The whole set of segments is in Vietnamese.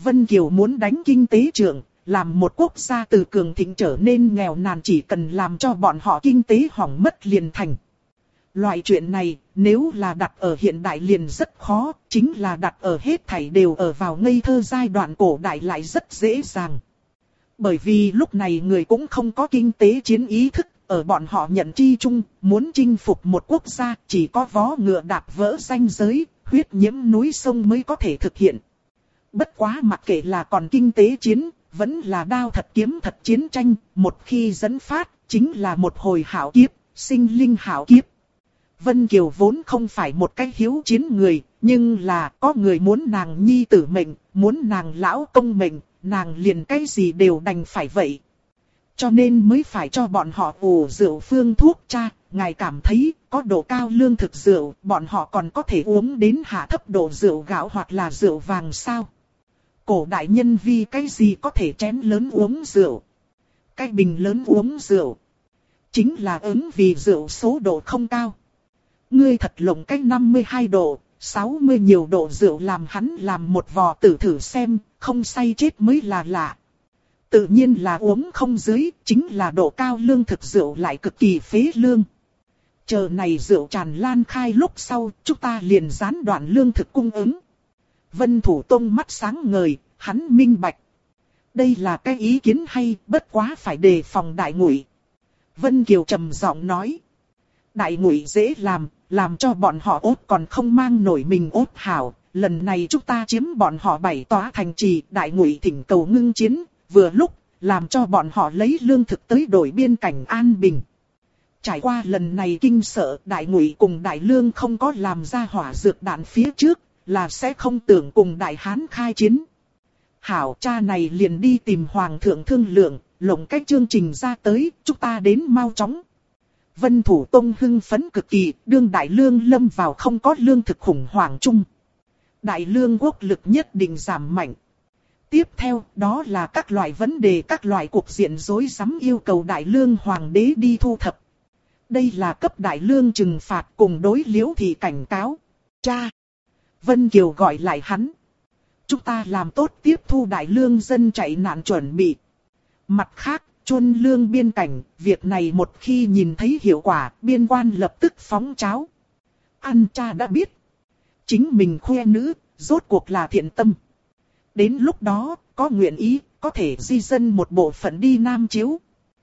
Vân Kiều muốn đánh kinh tế trưởng, làm một quốc gia từ cường thịnh trở nên nghèo nàn chỉ cần làm cho bọn họ kinh tế hỏng mất liền thành. Loại chuyện này, nếu là đặt ở hiện đại liền rất khó, chính là đặt ở hết thảy đều ở vào ngây thơ giai đoạn cổ đại lại rất dễ dàng. Bởi vì lúc này người cũng không có kinh tế chiến ý thức, ở bọn họ nhận chi chung, muốn chinh phục một quốc gia chỉ có vó ngựa đạp vỡ ranh giới, huyết nhiễm núi sông mới có thể thực hiện. Bất quá mặc kệ là còn kinh tế chiến, vẫn là đao thật kiếm thật chiến tranh, một khi dẫn phát, chính là một hồi hạo kiếp, sinh linh hạo kiếp. Vân Kiều vốn không phải một cái hiếu chiến người, nhưng là có người muốn nàng nhi tử mệnh, muốn nàng lão công mệnh, nàng liền cái gì đều đành phải vậy. Cho nên mới phải cho bọn họ ủ rượu phương thuốc cha, ngài cảm thấy có độ cao lương thực rượu, bọn họ còn có thể uống đến hạ thấp độ rượu gạo hoặc là rượu vàng sao? Cổ đại nhân vì cái gì có thể chén lớn uống rượu? Cái bình lớn uống rượu. Chính là ứng vì rượu số độ không cao. Ngươi thật lộng cái 52 độ, 60 nhiều độ rượu làm hắn làm một vò tử thử xem, không say chết mới là lạ. Tự nhiên là uống không dưới, chính là độ cao lương thực rượu lại cực kỳ phế lương. Chờ này rượu tràn lan khai lúc sau, chúng ta liền gián đoạn lương thực cung ứng. Vân Thủ Tông mắt sáng ngời, hắn minh bạch. Đây là cái ý kiến hay, bất quá phải đề phòng đại ngụy. Vân Kiều trầm giọng nói. Đại ngụy dễ làm cho bọn họ ốt còn không mang nổi mình ốt hảo. Lần này chúng ta chiếm bọn họ 7 tòa thành trì, đại ngụy thỉnh cầu ngưng chiến, vừa lúc làm cho bọn họ lấy lương thực tới đổi biên cảnh an bình. Trải qua lần này kinh sợ, đại ngụy cùng đại lương không có làm ra hỏa dược đạn phía trước, là sẽ không tưởng cùng đại hán khai chiến. Hảo, cha này liền đi tìm hoàng thượng thương lượng, lộng cách chương trình ra tới, chúng ta đến mau chóng. Vân Thủ Tông hưng phấn cực kỳ, đương đại lương lâm vào không có lương thực khủng hoảng chung. Đại lương quốc lực nhất định giảm mạnh. Tiếp theo, đó là các loại vấn đề, các loại cuộc diện rối rắm yêu cầu đại lương hoàng đế đi thu thập. Đây là cấp đại lương trừng phạt cùng đối Liễu Thị cảnh cáo. Cha! Vân Kiều gọi lại hắn. Chúng ta làm tốt tiếp thu đại lương dân chạy nạn chuẩn bị. Mặt khác, chuân lương biên cảnh, việc này một khi nhìn thấy hiệu quả, biên quan lập tức phóng cháo. Ăn cha đã biết. Chính mình khoe nữ, rốt cuộc là thiện tâm. Đến lúc đó, có nguyện ý, có thể di dân một bộ phận đi Nam Chiếu.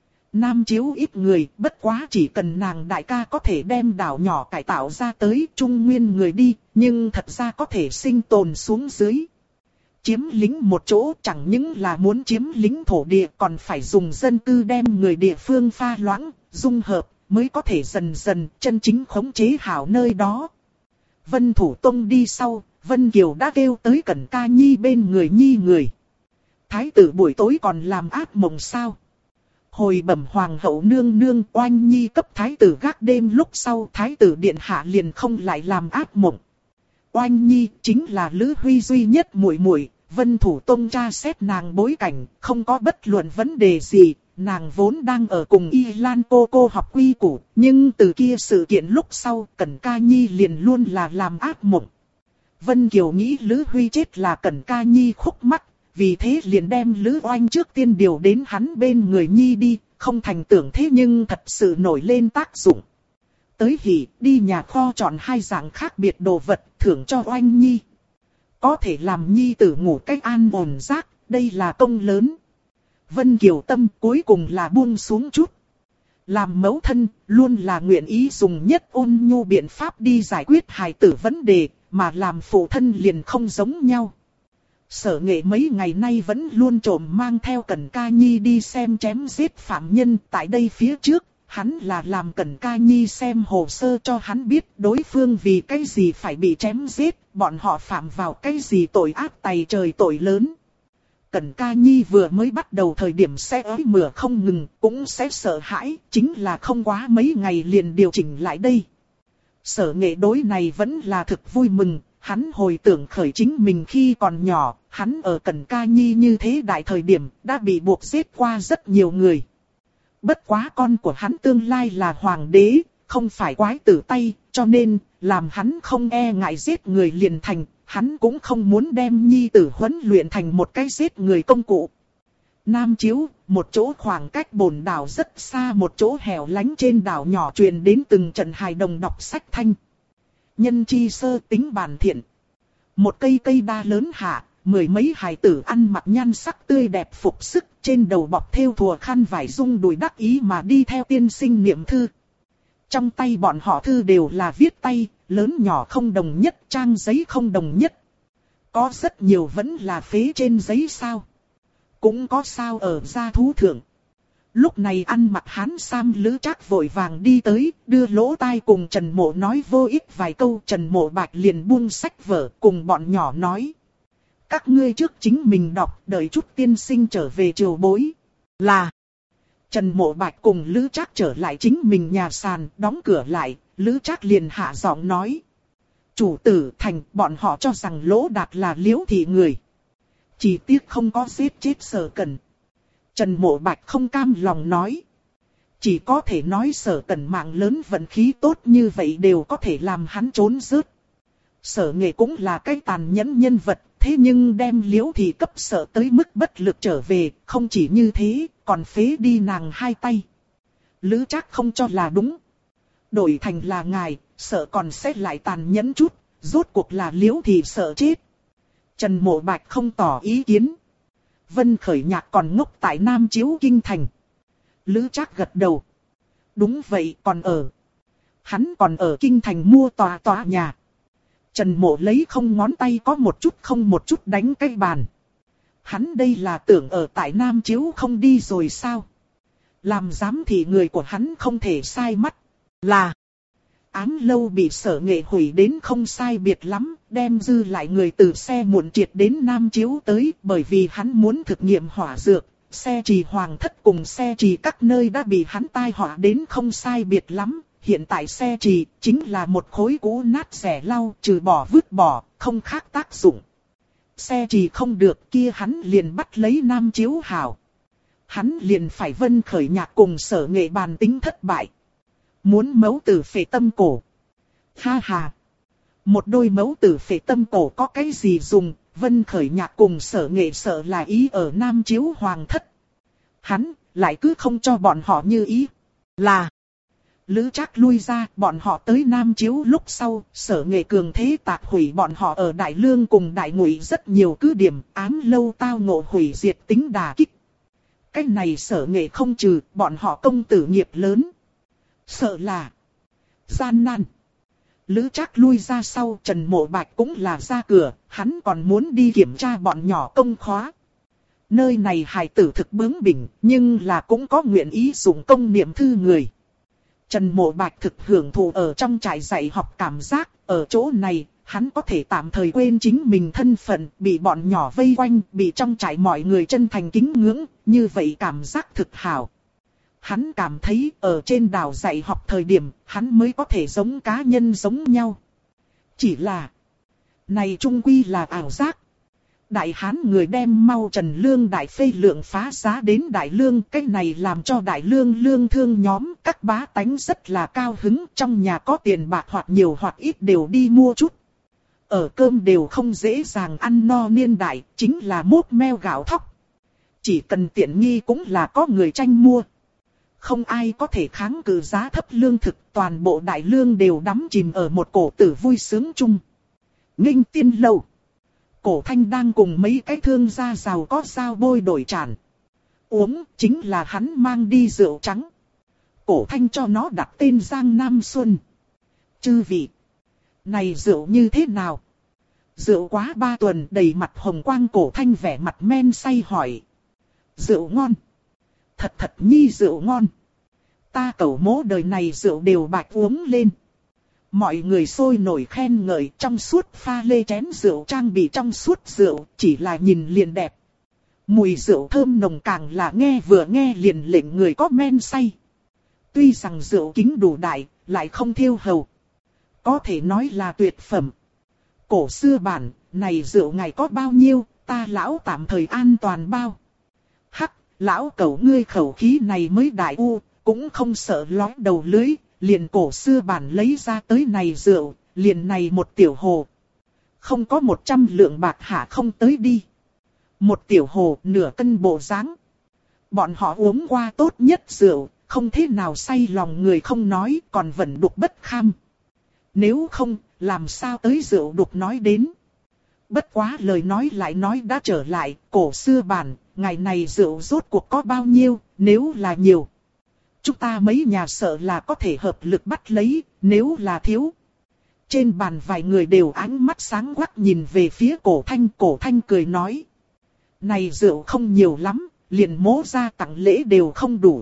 Nam Chiếu ít người, bất quá chỉ cần nàng đại ca có thể đem đảo nhỏ cải tạo ra tới Trung Nguyên người đi, nhưng thật ra có thể sinh tồn xuống dưới. Chiếm lĩnh một chỗ chẳng những là muốn chiếm lĩnh thổ địa còn phải dùng dân cư đem người địa phương pha loãng, dung hợp, mới có thể dần dần chân chính khống chế hảo nơi đó. Vân Thủ Tông đi sau, Vân Kiều đã kêu tới Cẩn Ca Nhi bên người Nhi người. Thái tử buổi tối còn làm ác mộng sao? Hồi bẩm hoàng hậu nương nương, Oanh Nhi cấp thái tử gác đêm lúc sau thái tử điện hạ liền không lại làm ác mộng. Oanh Nhi chính là Lữ Huy duy nhất muội muội. Vân Thủ Tông tra xét nàng bối cảnh, không có bất luận vấn đề gì. Nàng vốn đang ở cùng Y Lan cô học quy củ, nhưng từ kia sự kiện lúc sau, Cẩn Ca Nhi liền luôn là làm ác mộng. Vân Kiều nghĩ Lữ Huy chết là Cẩn Ca Nhi khúc mắc, vì thế liền đem Lữ Oanh trước tiên điều đến hắn bên người Nhi đi, không thành tưởng thế nhưng thật sự nổi lên tác dụng. Tới hỉ, đi nhà kho chọn 2 dạng khác biệt đồ vật, thưởng cho Oanh Nhi. Có thể làm Nhi tử ngủ cách an ổn giấc, đây là công lớn. Vân Kiều tâm cuối cùng là buông xuống chút. Làm mẫu thân, luôn là nguyện ý dùng nhất ôn nhu biện pháp đi giải quyết hài tử vấn đề, mà làm phụ thân liền không giống nhau. Sở Nghệ mấy ngày nay vẫn luôn trộm mang theo Cẩn Ca Nhi đi xem chém giết phạm nhân. Tại đây phía trước, hắn là làm Cẩn Ca Nhi xem hồ sơ cho hắn biết đối phương vì cái gì phải bị chém giết, bọn họ phạm vào cái gì tội ác tày trời tội lớn. Cẩn Ca Nhi vừa mới bắt đầu thời điểm sẽ ới mửa không ngừng, cũng sẽ sợ hãi, chính là không quá mấy ngày liền điều chỉnh lại đây. Sở Nghệ đối này vẫn là thực vui mừng, hắn hồi tưởng khởi chính mình khi còn nhỏ, hắn ở Cẩn Ca Nhi như thế đại thời điểm đã bị buộc giết qua rất nhiều người. Bất quá con của hắn tương lai là hoàng đế, không phải quái tử tay, cho nên làm hắn không e ngại giết người liền thành, Hắn cũng không muốn đem nhi tử huấn luyện thành một cái giết người công cụ. Nam Chiếu, một chỗ khoảng cách bồn đảo rất xa, một chỗ hẻo lánh trên đảo nhỏ truyền đến từng trận hài đồng đọc sách thanh. Nhân chi sơ tính bản thiện. Một cây đa lớn hạ, mười mấy hài tử ăn mặc nhan sắc tươi đẹp phục sức, trên đầu bọc thêu thùa khăn vải rung đùi đắc ý mà đi theo tiên sinh niệm thư. Trong tay bọn họ thư đều là viết tay, lớn nhỏ không đồng nhất, trang giấy không đồng nhất. Có rất nhiều vẫn là phế trên giấy sao. Cũng có sao ở gia thú thượng. Lúc này ăn mặc hán sam Lữ Trác vội vàng đi tới, đưa lỗ tai cùng Trần Mộ nói vô ích vài câu. Trần Mộ Bạch liền buông sách vở cùng bọn nhỏ nói. Các ngươi trước chính mình đọc, đợi chút tiên sinh trở về triều bối. Là. Trần Mộ Bạch cùng Lữ Trác trở lại chính mình nhà sàn, đóng cửa lại. Lữ Trác liền hạ giọng nói. Chủ tử thành, bọn họ cho rằng Lỗ Đạt là Liễu thị người. Chỉ tiếc không có giết chết Sở Cẩn. Trần Mộ Bạch không cam lòng nói. Chỉ có thể nói Sở Cẩn mạng lớn vận khí tốt như vậy đều có thể làm hắn trốn rớt. Sở Nghệ cũng là cái tàn nhẫn nhân vật, thế nhưng đem Liễu thị cấp sợ tới mức bất lực trở về, không chỉ như thế, còn phế đi nàng hai tay. Lữ Trác không cho là đúng. Đổi thành là ngài, sợ còn sẽ lại tàn nhẫn chút, rốt cuộc là Liễu thị sợ chết. Trần Mộ Bạch không tỏ ý kiến. Vân Khởi Nhạc còn ngốc tại Nam Chiếu Kinh Thành. Lữ Trác gật đầu. Đúng vậy, còn ở. Hắn còn ở Kinh Thành mua tòa nhà. Trần Mộ lấy không ngón tay có một chút không một chút đánh cái bàn. Hắn đây là tưởng ở tại Nam Chiếu không đi rồi sao? Làm giám thị người của hắn không thể sai mắt. Là Ám Lâu bị Sở Nghệ hủy đến không sai biệt lắm, đem dư lại người từ xe muộn triệt đến Nam Chiếu tới, bởi vì hắn muốn thực nghiệm hỏa dược, xe trì Hoàng Thất cùng xe trì các nơi đã bị hắn tai họa đến không sai biệt lắm. Hiện tại xe trì chính là một khối cũ nát rẻ lau, trừ bỏ vứt bỏ, không khác tác dụng. Xe trì không được kia hắn liền bắt lấy Nam Chiếu hảo. Hắn liền phải Vân Khởi Nhạc cùng Sở Nghệ bàn tính thất bại. Muốn mấu tử phệ tâm cổ. Ha ha. Một đôi mấu tử phệ tâm cổ có cái gì dùng, Vân Khởi Nhạc cùng Sở Nghệ sợ là ý ở Nam Chiếu Hoàng Thất. Hắn lại cứ không cho bọn họ như ý. Là Lữ Trác lui ra, bọn họ tới Nam Chiếu lúc sau, Sở Nghệ cường thế tạc hủy bọn họ ở Đại Lương cùng Đại Ngụy rất nhiều cứ điểm, Ám Lâu tao ngộ hủy diệt tính đả kích. Cái này Sở Nghệ không trừ, bọn họ công tử nghiệp lớn. Sợ là gian nan. Lữ Trác lui ra sau, Trần Mộ Bạch cũng là ra cửa, hắn còn muốn đi kiểm tra bọn nhỏ công khóa. Nơi này hài tử thực bướng bỉnh, nhưng là cũng có nguyện ý dùng công niệm thư người. Trần Mộ Bạch thực hưởng thụ ở trong trại dạy học cảm giác, ở chỗ này, hắn có thể tạm thời quên chính mình thân phận, bị bọn nhỏ vây quanh, bị trong trại mọi người chân thành kính ngưỡng, như vậy cảm giác thực hảo. Hắn cảm thấy ở trên đảo dạy học thời điểm, hắn mới có thể giống cá nhân giống nhau. Chỉ là, này trung quy là ảo giác. Đại Hán người đem mau Trần Lương Đại Phê lượng phá giá đến Đại Lương, cái này làm cho Đại Lương lương thương nhóm các bá tánh rất là cao hứng, trong nhà có tiền bạc hoặc nhiều hoặc ít đều đi mua chút. Ở cơm đều không dễ dàng ăn no niên đại, chính là mốt meo gạo thóc. Chỉ cần tiện nghi cũng là có người tranh mua. Không ai có thể kháng cự giá thấp lương thực, toàn bộ Đại Lương đều đắm chìm ở một cổ tử vui sướng chung. Nghinh Tiên Lâu. Cổ Thanh đang cùng mấy cái thương gia giàu có giao bôi đổi tràn. Uống chính là hắn mang đi rượu trắng. Cổ Thanh cho nó đặt tên Giang Nam Xuân. Chư vị, này rượu như thế nào? Rượu quá 3 tuần, đầy mặt hồng quang. Cổ Thanh vẻ mặt men say hỏi. Rượu ngon. Thật nhi rượu ngon. Ta cẩu mỗ đời này rượu đều bạch uống lên. Mọi người sôi nổi khen ngợi, trong suốt pha lê chén rượu trang bị trong suốt rượu, chỉ là nhìn liền đẹp. Mùi rượu thơm nồng càng là nghe vừa nghe liền lệnh người có men say. Tuy rằng rượu kính đủ đại, lại không thiêu hầu. Có thể nói là tuyệt phẩm. Cổ xưa bản, này rượu ngài có bao nhiêu, ta lão tạm thời an toàn bao. Hắc, lão cẩu ngươi khẩu khí này mới đại u, cũng không sợ lói đầu lưới. Liền cổ xưa bản lấy ra tới này rượu, liền này một tiểu hồ. Không có 100 lượng bạc hạ không tới đi. Một tiểu hồ nửa cân bộ dáng. Bọn họ uống qua tốt nhất rượu, không thế nào say lòng người không nói, còn vẫn đục bất kham. Nếu không, làm sao tới rượu đục nói đến. Bất quá lời nói lại nói đã trở lại, cổ xưa bản, ngày này rượu rốt cuộc có bao nhiêu, nếu là nhiều. Chúng ta mấy nhà sợ là có thể hợp lực bắt lấy, nếu là thiếu. Trên bàn vài người đều ánh mắt sáng quắc nhìn về phía cổ thanh cười nói. Này rượu không nhiều lắm, liền mố ra tặng lễ đều không đủ.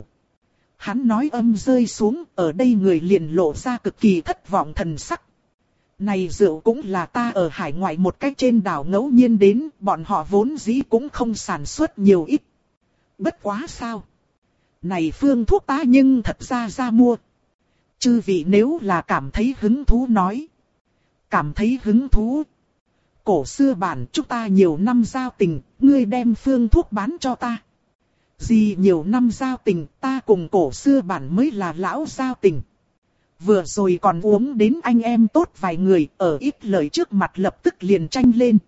Hắn nói âm rơi xuống, ở đây người liền lộ ra cực kỳ thất vọng thần sắc. Này rượu cũng là ta ở hải ngoại một cách trên đảo ngẫu nhiên đến, bọn họ vốn dĩ cũng không sản xuất nhiều ít. Bất quá sao? Này phương thuốc ta nhưng thật ra mua. Chư vị nếu là cảm thấy hứng thú nói. Cảm thấy hứng thú. Cổ xưa bản chúng ta nhiều năm giao tình, ngươi đem phương thuốc bán cho ta. Gì nhiều năm giao tình, ta cùng cổ xưa bản mới là lão giao tình. Vừa rồi còn uống đến anh em tốt vài người, ở ít lời trước mặt lập tức liền tranh lên.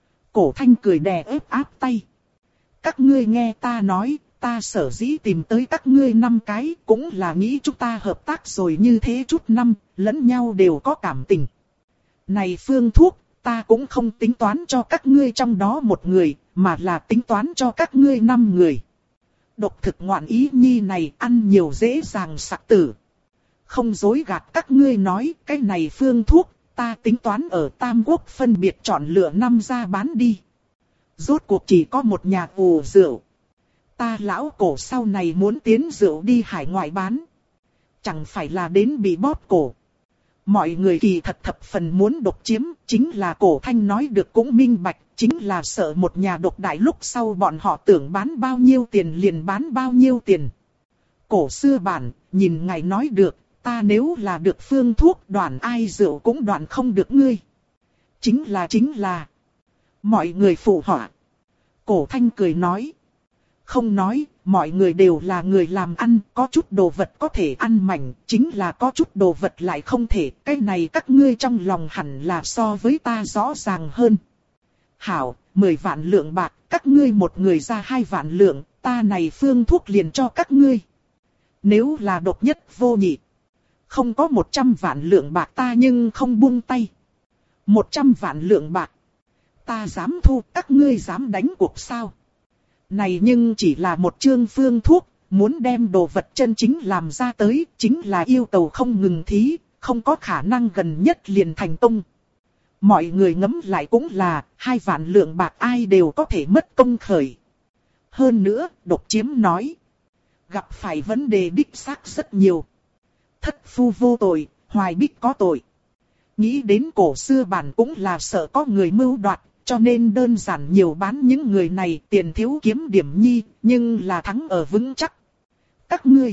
Cổ thanh cười đè ép áp tay. Các ngươi nghe ta nói, ta sở dĩ tìm tới các ngươi 5 cái, cũng là nghĩ chúng ta hợp tác rồi như thế chút năm, lẫn nhau đều có cảm tình. Này phương thuốc, ta cũng không tính toán cho các ngươi trong đó một người, mà là tính toán cho các ngươi 5 người. Độc thực ngoạn ý nhi này ăn nhiều dễ dàng sặc tử. Không dối gạt các ngươi nói, cái này phương thuốc, ta tính toán ở Tam Quốc phân biệt chọn lựa 5 ra bán đi. Rốt cuộc chỉ có một nhà ủ rượu. Ta lão cổ sau này muốn tiến rượu đi hải ngoại bán. Chẳng phải là đến bị bóp cổ. Mọi người kỳ thật thập phần muốn độc chiếm, chính là cổ thanh nói được cũng minh bạch, chính là sợ một nhà độc đại lúc sau bọn họ tưởng bán bao nhiêu tiền liền bán bao nhiêu tiền. Cổ xưa bản, nhìn ngài nói được, ta nếu là được phương thuốc đoạn ai rượu cũng đoạn không được ngươi. Chính là. Mọi người phụ họa. Cổ thanh cười nói. Không nói, mọi người đều là người làm ăn, có chút đồ vật có thể ăn mảnh, chính là có chút đồ vật lại không thể, cái này các ngươi trong lòng hẳn là so với ta rõ ràng hơn. Hảo, 10 vạn lượng bạc, các ngươi một người ra 2 vạn lượng, ta này phương thuốc liền cho các ngươi. Nếu là độc nhất vô nhị, không có 100 vạn lượng bạc ta nhưng không buông tay. 100 vạn lượng bạc, ta dám thu, các ngươi dám đánh cuộc sao? Này nhưng chỉ là một chương phương thuốc, muốn đem đồ vật chân chính làm ra tới, chính là yêu cầu không ngừng thí, không có khả năng gần nhất liền thành công. Mọi người ngẫm lại cũng là, 2 vạn lượng bạc ai đều có thể mất công khởi. Hơn nữa, độc chiếm nói, gặp phải vấn đề đích xác rất nhiều. Thất phu vô tội, hoài bích có tội. Nghĩ đến cổ xưa bản cũng là sợ có người mưu đoạt. Cho nên đơn giản nhiều bán những người này tiền thiếu kiếm điểm nhi, nhưng là thắng ở vững chắc. Các ngươi.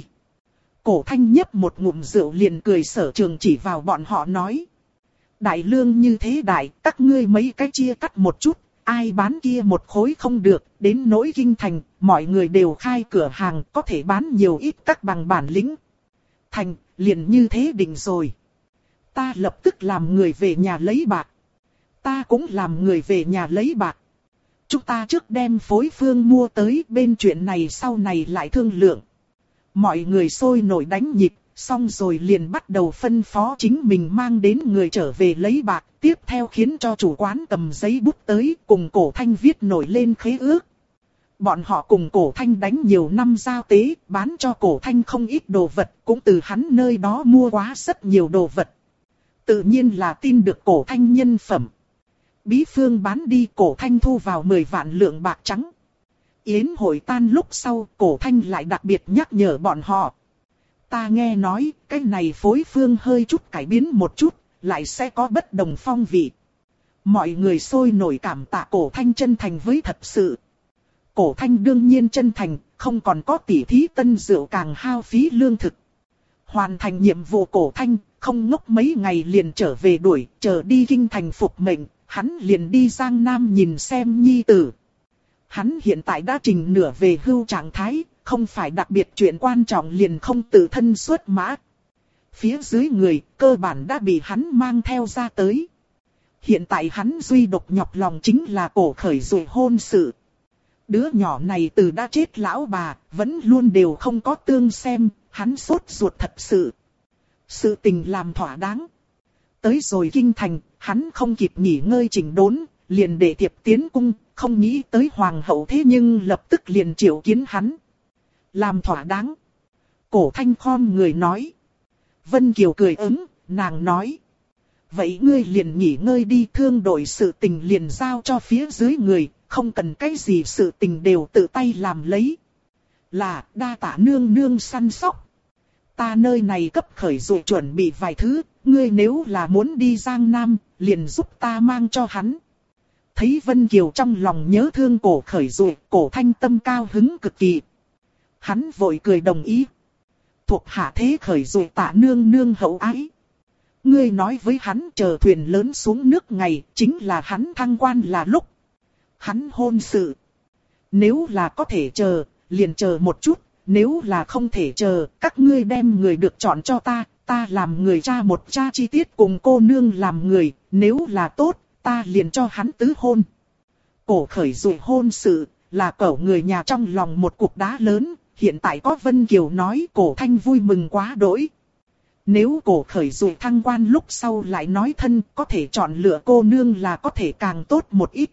Cổ thanh nhấp một ngụm rượu liền cười sở trường chỉ vào bọn họ nói. Đại lương như thế đại, các ngươi mấy cái chia cắt một chút, ai bán kia một khối không được, đến nỗi kinh thành, mọi người đều khai cửa hàng, có thể bán nhiều ít các bằng bản lĩnh. Thành, liền như thế định rồi. Ta lập tức làm người về nhà lấy bạc. Ta cũng làm người về nhà lấy bạc. Chúng ta trước đem phối phương mua tới, bên chuyện này sau này lại thương lượng. Mọi người sôi nổi đánh nhịp, xong rồi liền bắt đầu phân phó chính mình mang đến người trở về lấy bạc. Tiếp theo khiến cho chủ quán cầm giấy bút tới, cùng cổ thanh viết nổi lên khế ước. Bọn họ cùng cổ thanh đánh nhiều năm giao tế, bán cho cổ thanh không ít đồ vật, cũng từ hắn nơi đó mua quá rất nhiều đồ vật. Tự nhiên là tin được cổ thanh nhân phẩm. Bí phương bán đi, cổ thanh thu vào 10 vạn lượng bạc trắng. Yến hội tan lúc sau, cổ thanh lại đặc biệt nhắc nhở bọn họ. Ta nghe nói, cái này phối phương hơi chút cải biến một chút, lại sẽ có bất đồng phong vị. Mọi người sôi nổi cảm tạ cổ thanh chân thành với thật sự. Cổ thanh đương nhiên chân thành, không còn có tỉ thí tân rượu càng hao phí lương thực. Hoàn thành nhiệm vụ cổ thanh, không ngốc mấy ngày liền trở về đuổi, chờ đi kinh thành phục mệnh. Hắn liền đi Giang Nam nhìn xem nhi tử. Hắn hiện tại đã trình nửa về hưu trạng thái, không phải đặc biệt chuyện quan trọng liền không tự thân xuất mã. Phía dưới người, cơ bản đã bị hắn mang theo ra tới. hiện tại hắn duy độc nhọc lòng chính là Cổ Khởi Dụ hôn sự. Đứa nhỏ này từ đã chết lão bà, vẫn luôn đều không có tương xem, hắn sốt ruột thật sự. Sự tình làm thỏa đáng. Tới rồi kinh thành, hắn không kịp nghỉ ngơi chỉnh đốn, liền để thiệp tiến cung, không nghĩ tới hoàng hậu thế nhưng lập tức liền triệu kiến hắn. Làm thỏa đáng. Cổ Thanh khom người nói. Vân Kiều cười ứng, nàng nói. Vậy ngươi liền nghỉ ngơi đi, thương đội sự tình liền giao cho phía dưới người, không cần cái gì sự tình đều tự tay làm lấy. Là đa tạ nương nương săn sóc. Ta nơi này cấp Khởi Dụ chuẩn bị vài thứ, ngươi nếu là muốn đi Giang Nam, liền giúp ta mang cho hắn. Thấy Vân Kiều trong lòng nhớ thương Cổ Khởi Dụ, Cổ Thanh tâm cao hứng cực kỳ. Hắn vội cười đồng ý. Thuộc hạ thế Khởi Dụ tạ nương nương hậu ái. Ngươi nói với hắn chờ thuyền lớn xuống nước ngày, chính là hắn thăng quan là lúc. Hắn hôn sự. Nếu là có thể chờ, liền chờ một chút. Nếu là không thể chờ, các ngươi đem người được chọn cho ta. Ta làm người cha một cha chi tiết cùng cô nương làm người. Nếu là tốt, ta liền cho hắn tứ hôn. Cổ Khởi Dụ hôn sự, là cẩu người nhà trong lòng một cục đá lớn. Hiện tại có Vân Kiều nói Cổ Thanh vui mừng quá đỗi. Nếu Cổ Khởi Dụ thăng quan lúc sau lại nói thân có thể chọn lựa cô nương là có thể càng tốt một ít.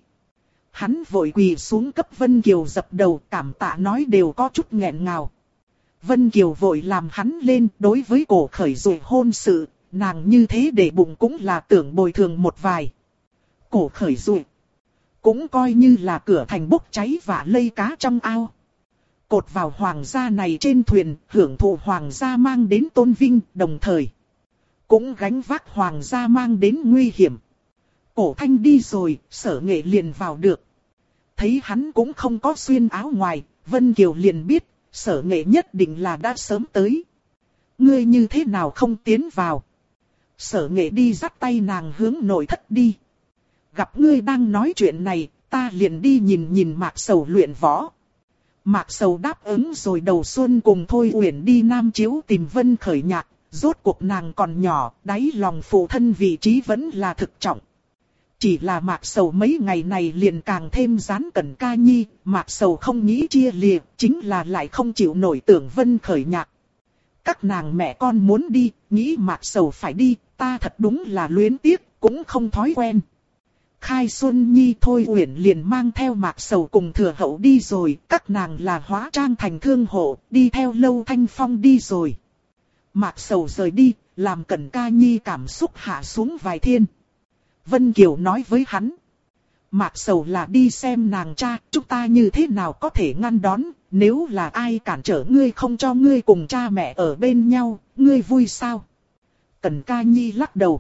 Hắn vội quỳ xuống cấp Vân Kiều dập đầu, cảm tạ nói đều có chút nghẹn ngào. Vân Kiều vội làm hắn lên, đối với Cổ Khởi Dụ hôn sự, nàng như thế để bụng cũng là tưởng bồi thường một vài. Cổ Khởi Dụ cũng coi như là cửa thành bốc cháy và lây cá trong ao. Cột vào hoàng gia này trên thuyền, hưởng thụ hoàng gia mang đến tôn vinh, đồng thời cũng gánh vác hoàng gia mang đến nguy hiểm. Cổ Thanh đi rồi, Sở Nghệ liền vào được. Thấy hắn cũng không có xuyên áo ngoài, Vân Kiều liền biết, Sở Nghệ nhất định là đã sớm tới. Ngươi như thế nào không tiến vào? Sở Nghệ đi dắt tay nàng hướng nội thất đi. Gặp ngươi đang nói chuyện này, ta liền đi nhìn Mạc Sầu luyện võ. Mạc Sầu đáp ứng rồi đầu xuân cùng Thôi Uyển đi Nam Chiếu tìm Vân Khởi Nhạc. Rốt cuộc nàng còn nhỏ, đáy lòng phụ thân vị trí vẫn là thực trọng. Chỉ là Mạc Sầu mấy ngày này liền càng thêm dán cẩn ca nhi, Mạc Sầu không nghĩ chia lìa, chính là lại không chịu nổi tưởng Vân Khởi Nhạc. Các nàng mẹ con muốn đi, nghĩ Mạc Sầu phải đi, ta thật đúng là luyến tiếc, cũng không thói quen. Khai Xuân Nhi Thôi Uyển liền mang theo Mạc Sầu cùng Thừa Hậu đi rồi, các nàng là hóa trang thành thương hộ, đi theo Lâu Thanh Phong đi rồi. Mạc Sầu rời đi, làm Cẩn Ca Nhi cảm xúc hạ xuống vài thiên. Vân Kiều nói với hắn. Mạc Sầu là đi xem nàng cha, chúng ta như thế nào có thể ngăn đón, nếu là ai cản trở ngươi không cho ngươi cùng cha mẹ ở bên nhau, ngươi vui sao? Cẩn Ca Nhi lắc đầu.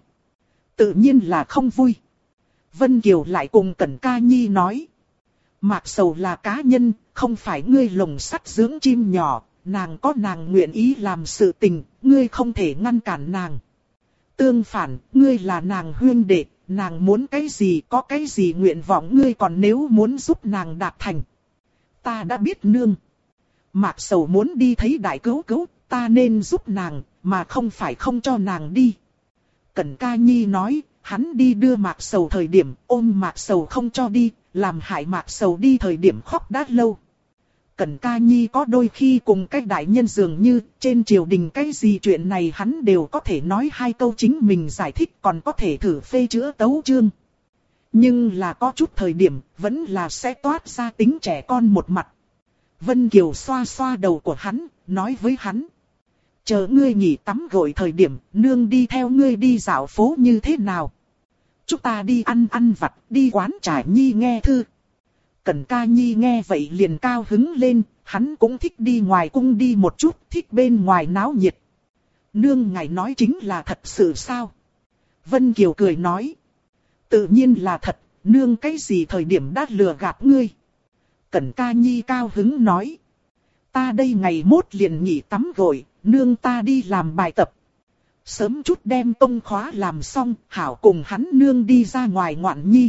Tự nhiên là không vui. Vân Kiều lại cùng Cẩn Ca Nhi nói. Mạc Sầu là cá nhân, không phải ngươi lồng sắt dưỡng chim nhỏ, nàng có nàng nguyện ý làm sự tình, ngươi không thể ngăn cản nàng. Tương phản, ngươi là nàng huyên đệ, nàng muốn cái gì có cái gì nguyện vọng ngươi còn nếu muốn giúp nàng đạt thành. Ta đã biết nương. Mạc Sầu muốn đi thấy đại cứu cứu, ta nên giúp nàng, mà không phải không cho nàng đi. Cẩn Ca Nhi nói, hắn đi đưa Mạc Sầu thời điểm ôm Mạc Sầu không cho đi, làm hại Mạc Sầu đi thời điểm khóc đã lâu. Cẩn Ca Nhi có đôi khi cùng các đại nhân dường như trên triều đình cái gì chuyện này hắn đều có thể nói hai câu chính mình giải thích còn có thể thử phê chữa tấu chương. Nhưng là có chút thời điểm vẫn là sẽ toát ra tính trẻ con một mặt. Vân Kiều xoa xoa đầu của hắn, nói với hắn. Chờ ngươi nghỉ tắm gội thời điểm, nương đi theo ngươi đi dạo phố như thế nào? Chúng ta đi ăn vặt, đi quán trà nhi nghe thư. Cẩn Ca Nhi nghe vậy liền cao hứng lên, hắn cũng thích đi ngoài cung đi một chút, thích bên ngoài náo nhiệt. Nương ngài nói chính là thật sự sao? Vân Kiều cười nói. Tự nhiên là thật, nương cái gì thời điểm đã lừa gạt ngươi? Cẩn Ca Nhi cao hứng nói. Ta đây ngày mốt liền nghỉ tắm gội, nương ta đi làm bài tập. Sớm chút đem tông khóa làm xong, hảo cùng hắn nương đi ra ngoài ngoạn nhi.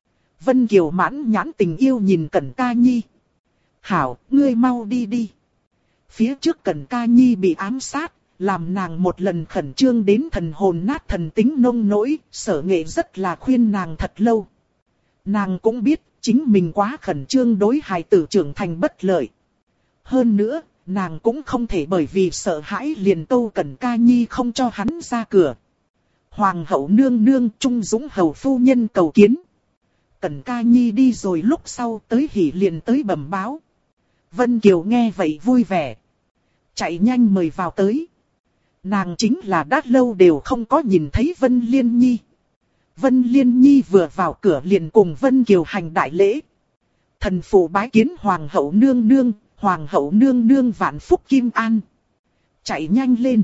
Vân Kiều mãn nhãn tình yêu nhìn Cẩn Ca Nhi. Hảo, ngươi mau đi đi. Phía trước Cẩn Ca Nhi bị ám sát, làm nàng một lần khẩn trương đến thần hồn nát thần tính nông nỗi, Sở Nghệ rất là khuyên nàng thật lâu. Nàng cũng biết, chính mình quá khẩn trương đối hài tử trưởng thành bất lợi. Hơn nữa, nàng cũng không thể bởi vì sợ hãi liền tâu Cẩn Ca Nhi không cho hắn ra cửa. Hoàng hậu nương nương, Trung Dũng hầu phu nhân cầu kiến. Cẩn Ca Nhi đi rồi lúc sau tới hỉ liền tới bẩm báo. Vân Kiều nghe vậy vui vẻ. Chạy nhanh mời vào tới. Nàng chính là đã lâu đều không có nhìn thấy Vân Liên Nhi. Vân Liên Nhi vừa vào cửa liền cùng Vân Kiều hành đại lễ. Thần phụ bái kiến Hoàng hậu nương nương, Hoàng hậu nương nương vạn phúc kim an. Chạy nhanh lên.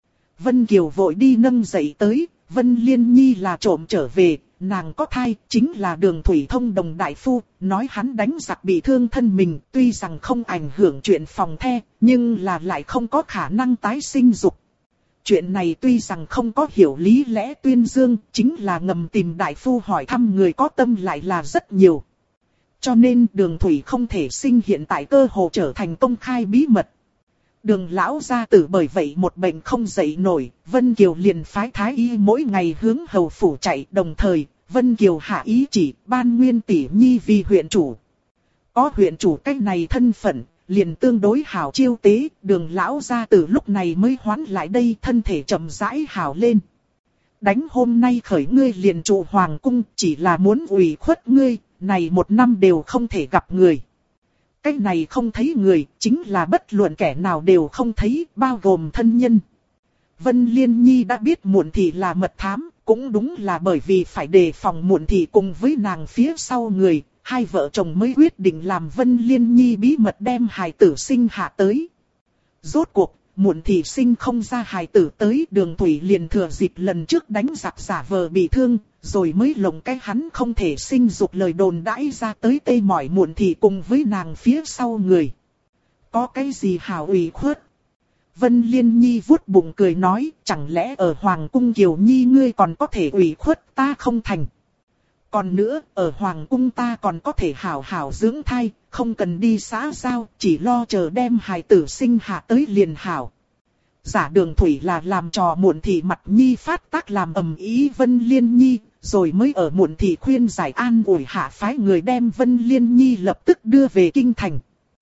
Vân Kiều vội đi nâng dậy tới, Vân Liên Nhi là trộm trở về, nàng có thai, chính là Đường Thủy Thông đồng đại phu, nói hắn đánh giặc bị thương thân mình, tuy rằng không ảnh hưởng chuyện phòng the, nhưng là lại không có khả năng tái sinh dục. Chuyện này tuy rằng không có hiểu lý lẽ tuyên dương, chính là ngầm tìm đại phu hỏi thăm người có tâm lại là rất nhiều. Cho nên Đường Thủy không thể sinh hiện tại cơ hồ trở thành công khai bí mật. Đường lão gia tử bởi vậy một bệnh không dậy nổi, Vân Kiều liền phái thái y mỗi ngày hướng hầu phủ chạy, đồng thời, Vân Kiều hạ ý chỉ ban Nguyên Tỷ Nhi vì huyện chủ. Có huyện chủ cách này thân phận, liền tương đối hảo chiêu tế, Đường lão gia tử lúc này mới hoán lại đây, thân thể chậm rãi hảo lên. Đánh hôm nay khởi ngươi liền trụ hoàng cung, chỉ là muốn ủy khuất ngươi, này một năm đều không thể gặp người. Cái này không thấy người, chính là bất luận kẻ nào đều không thấy, bao gồm thân nhân. Vân Liên Nhi đã biết Muộn Thị là mật thám, cũng đúng là bởi vì phải đề phòng Muộn Thị cùng với nàng phía sau người, hai vợ chồng mới quyết định làm Vân Liên Nhi bí mật đem hài tử sinh hạ tới. Rốt cuộc, Muộn Thị sinh không ra hài tử tới, Đường Thủy liền thừa dịp lần trước đánh giặc giả vờ bị thương, rồi mới lồng cái hắn không thể sinh dục lời đồn đãi ra tới tê mỏi Muộn Thị cùng với nàng phía sau người. Có cái gì hảo ủy khuất? Vân Liên Nhi vuốt bụng cười nói, chẳng lẽ ở Hoàng cung Kiều Nhi ngươi còn có thể ủy khuất ta không thành? Còn nữa, ở Hoàng cung ta còn có thể hảo hảo dưỡng thai, không cần đi xã giao, chỉ lo chờ đem hài tử sinh hạ tới liền hảo. Giả Đường Thủy là làm trò Muộn Thị mặt Nhi phát tác làm ầm ý Vân Liên Nhi, rồi mới ở Muộn Thị khuyên giải an ủi hạ phái người đem Vân Liên Nhi lập tức đưa về kinh thành.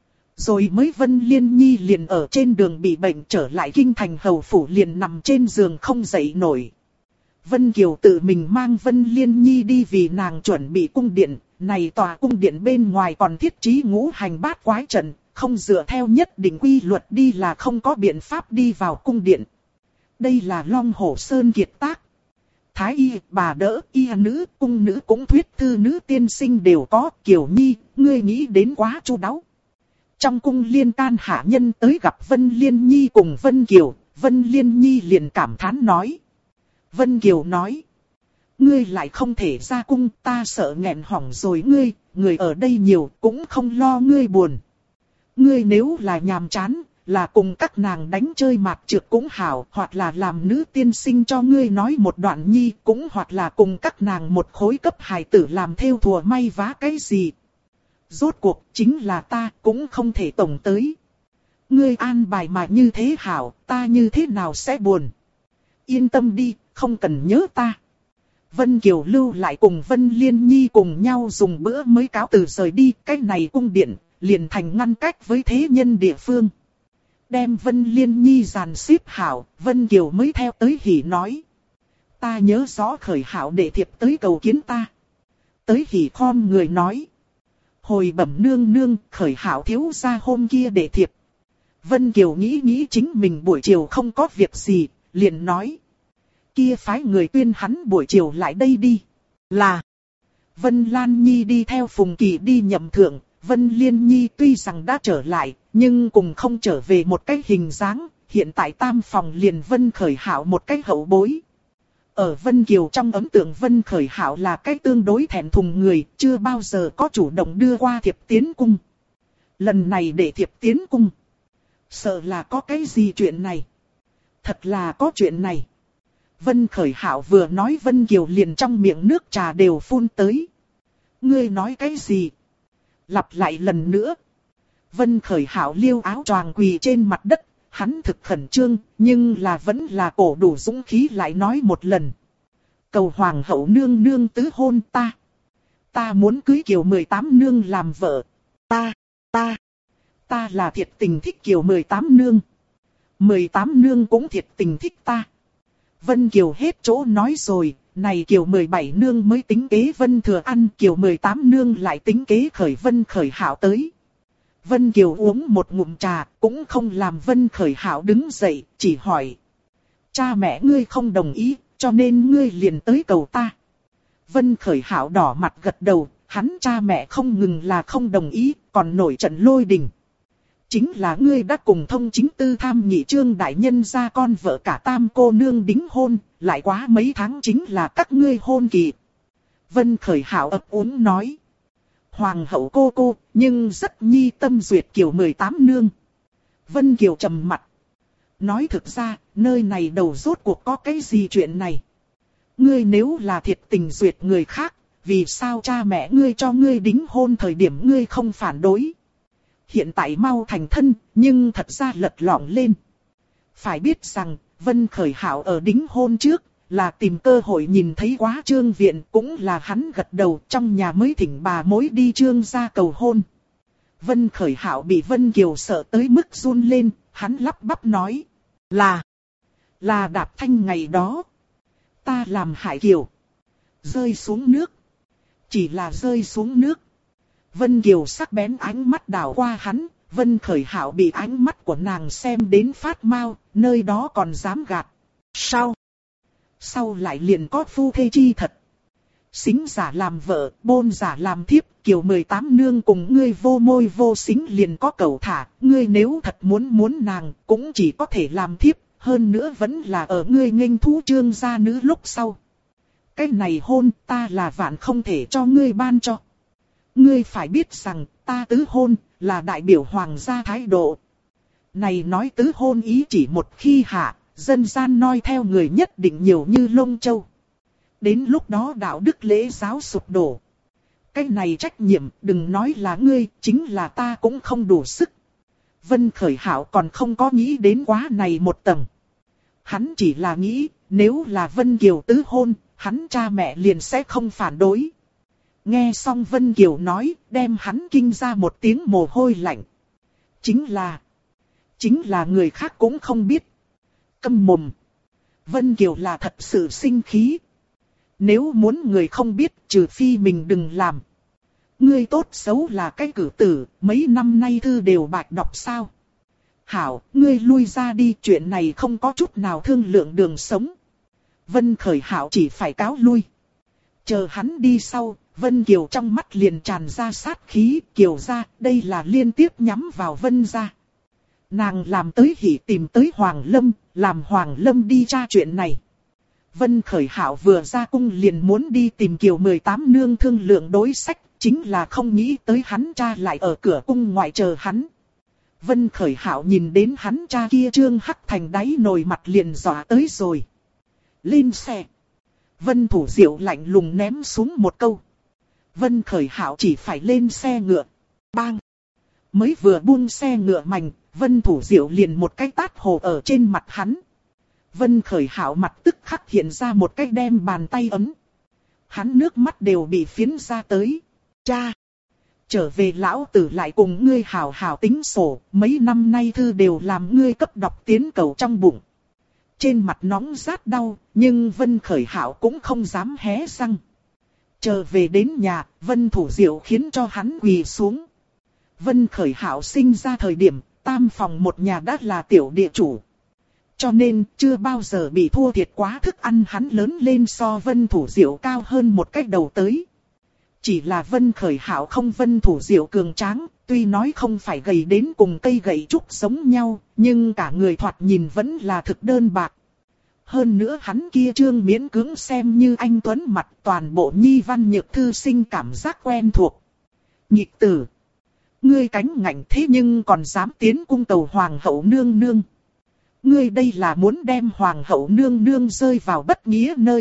Rồi mới Vân Liên Nhi liền ở trên đường bị bệnh trở lại kinh thành hầu phủ liền nằm trên giường không dậy nổi. Vân Kiều tự mình mang Vân Liên Nhi đi vì nàng chuẩn bị cung điện, này tòa cung điện bên ngoài còn thiết trí ngũ hành bát quái trận, không dựa theo nhất định quy luật đi là không có biện pháp đi vào cung điện. Đây là Long Hổ Sơn kiệt tác. Thái y, bà đỡ, y nữ, cung nữ cũng thuyết thư nữ tiên sinh đều có, Kiều Nhi, ngươi nghĩ đến quá chu đáo. Trong cung liên can hạ nhân tới gặp Vân Liên Nhi cùng Vân Kiều, Vân Liên Nhi liền cảm thán nói. Vân Kiều nói, ngươi lại không thể ra cung, ta sợ nghẹn hỏng rồi ngươi, người ở đây nhiều cũng không lo ngươi buồn. Ngươi nếu là nhàm chán, là cùng các nàng đánh chơi mạt trược cũng hảo, hoặc là làm nữ tiên sinh cho ngươi nói một đoạn nhi, cũng hoặc là cùng các nàng một khối cấp hài tử làm theo thùa may vá cái gì. Rốt cuộc chính là ta cũng không thể tổng tới. Ngươi an bài mà như thế hảo, ta như thế nào sẽ buồn. Yên tâm đi, không cần nhớ ta. Vân Kiều lưu lại cùng Vân Liên Nhi cùng nhau dùng bữa mới cáo từ rời đi. Cái này cung điện, liền thành ngăn cách với thế nhân địa phương. Đem Vân Liên Nhi dàn xếp hảo, Vân Kiều mới theo tới hỉ nói. Ta nhớ rõ Khởi Hạo đệ thiệp tới cầu kiến ta. Tới hỉ khom người nói. Hồi bẩm nương nương, Khởi Hạo thiếu gia hôm kia đệ thiệp. Vân Kiều nghĩ chính mình buổi chiều không có việc gì, liền nói. Kia phái người tuyên hắn buổi chiều lại đây đi. Là. Vân Lan Nhi đi theo Phùng Kỳ đi nhậm thượng. Vân Liên Nhi tuy rằng đã trở lại, nhưng cùng không trở về một cái hình dáng. Hiện tại tam phòng liền Vân Khởi Hạo một cái hậu bối. Ở Vân Kiều trong ấn tượng Vân Khởi Hạo là cái tương đối thẹn thùng người, chưa bao giờ có chủ động đưa qua thiệp tiến cung. Lần này để thiệp tiến cung. Sợ là có cái gì chuyện này. Thật là có chuyện này. Vân Khởi Hạo vừa nói Vân Kiều liền trong miệng nước trà đều phun tới. Ngươi nói cái gì? Lặp lại lần nữa. Vân Khởi Hạo liêu áo choàng quỳ trên mặt đất, hắn thực khẩn trương, nhưng là vẫn là cổ đủ dũng khí lại nói một lần. Cầu hoàng hậu nương nương tứ hôn ta. Ta muốn cưới Kiều 18 nương làm vợ. Ta là thiệt tình thích Kiều 18 nương. 18 nương cũng thiệt tình thích ta. Vân Kiều hết chỗ nói rồi, này Kiều 17 nương mới tính kế Vân Thừa ăn, Kiều 18 nương lại tính kế khởi Vân Khởi Hạo tới. Vân Kiều uống một ngụm trà, cũng không làm Vân Khởi Hạo đứng dậy, chỉ hỏi. Cha mẹ ngươi không đồng ý, cho nên ngươi liền tới cầu ta. Vân Khởi Hạo đỏ mặt gật đầu, hắn cha mẹ không ngừng là không đồng ý, còn nổi trận lôi đình. Chính là ngươi đã cùng thông chính tư tham nghị trương đại nhân ra con vợ cả tam cô nương đính hôn, lại quá mấy tháng chính là các ngươi hôn kỳ. Vân Khởi Hạo ấp úng nói. Hoàng hậu cô, nhưng rất nhi tâm duyệt Kiều 18 nương. Vân Kiều trầm mặt. Nói thực ra, nơi này đầu rốt cuộc có cái gì chuyện này. Ngươi nếu là thiệt tình duyệt người khác, vì sao cha mẹ ngươi cho ngươi đính hôn thời điểm ngươi không phản đối. Hiện tại mau thành thân, nhưng thật ra lật lọng lên. Phải biết rằng, Vân Khởi Hạo ở đính hôn trước, là tìm cơ hội nhìn thấy quá Trương viện, cũng là hắn gật đầu trong nhà mới thỉnh bà mối đi Trương gia cầu hôn. Vân Khởi Hạo bị Vân Kiều sợ tới mức run lên, hắn lắp bắp nói. Là Đạp Thanh ngày đó. Ta làm hại Kiều. Rơi xuống nước. Chỉ là rơi xuống nước. Vân Kiều sắc bén ánh mắt đảo qua hắn, Vân Khởi Hạo bị ánh mắt của nàng xem đến phát mau, nơi đó còn dám gạt. Sau lại liền có phu thê chi thật. Xính giả làm vợ, bôn giả làm thiếp, Kiều 18 nương cùng ngươi vô môi vô xính liền có cầu thả, ngươi nếu thật muốn nàng, cũng chỉ có thể làm thiếp, hơn nữa vẫn là ở ngươi nghênh thú Trương gia nữ lúc sau. Cái này hôn ta là vạn không thể cho ngươi ban cho. Ngươi phải biết rằng, ta tứ hôn, là đại biểu hoàng gia thái độ. Này nói tứ hôn ý chỉ một khi hạ, dân gian noi theo người nhất định nhiều như lông châu. Đến lúc đó đạo đức lễ giáo sụp đổ. Cái này trách nhiệm, đừng nói là ngươi, chính là ta cũng không đủ sức. Vân Khởi Hạo còn không có nghĩ đến quá này một tầng. Hắn chỉ là nghĩ, nếu là Vân Kiều tứ hôn, hắn cha mẹ liền sẽ không phản đối. Nghe xong Vân Kiều nói, đem hắn kinh ra một tiếng mồ hôi lạnh. Chính là người khác cũng không biết. Câm mồm. Vân Kiều là thật sự sinh khí. Nếu muốn người không biết, trừ phi mình đừng làm. Ngươi tốt xấu là cái cử tử, mấy năm nay thư đều bạch đọc sao. Hảo, ngươi lui ra đi, chuyện này không có chút nào thương lượng đường sống. Vân Khởi Hạo chỉ phải cáo lui. Chờ hắn đi sau, Vân Kiều trong mắt liền tràn ra sát khí, Kiều ra, đây là liên tiếp nhắm vào Vân gia. Nàng làm tới hỉ tìm tới Hoàng Lâm, làm Hoàng Lâm đi tra chuyện này. Vân Khởi Hạo vừa ra cung liền muốn đi tìm Kiều 18 nương thương lượng đối sách, chính là không nghĩ tới hắn cha lại ở cửa cung ngoại chờ hắn. Vân Khởi Hạo nhìn đến hắn cha kia trương hắc thành đáy nồi mặt liền dọa tới rồi. Lên xe. Vân Thủ Diệu lạnh lùng ném xuống một câu. Vân Khởi Hạo chỉ phải lên xe ngựa. Bang! Mới vừa buông xe ngựa mảnh, Vân Thủ Diệu liền một cái tát hồ ở trên mặt hắn. Vân Khởi Hạo mặt tức khắc hiện ra một cái đem bàn tay ấm. Hắn nước mắt đều bị phiến ra tới. Cha! Trở về lão tử lại cùng ngươi hào hào tính sổ, mấy năm nay thư đều làm ngươi cấp đọc tiến cầu trong bụng. Trên mặt nóng rát đau, nhưng Vân Khởi Hạo cũng không dám hé răng. Trở về đến nhà, Vân Thủ Diệu khiến cho hắn quỳ xuống. Vân Khởi Hạo sinh ra thời điểm, tam phòng một nhà đã là tiểu địa chủ. Cho nên, chưa bao giờ bị thua thiệt quá, thức ăn hắn lớn lên so Vân Thủ Diệu cao hơn một cách đầu tới. Chỉ là Vân Khởi Hạo không Vân Thủ Diệu cường tráng, tuy nói không phải gầy đến cùng cây gậy trúc giống nhau, nhưng cả người thoạt nhìn vẫn là thực đơn bạc. Hơn nữa hắn kia trương miễn cưỡng xem như anh tuấn mặt, toàn bộ nhi văn nhược thư sinh cảm giác quen thuộc. Nhị tử, ngươi cánh ngạnh thế nhưng còn dám tiến cung tàu Hoàng hậu nương nương. Ngươi đây là muốn đem Hoàng hậu nương nương rơi vào bất nghĩa nơi.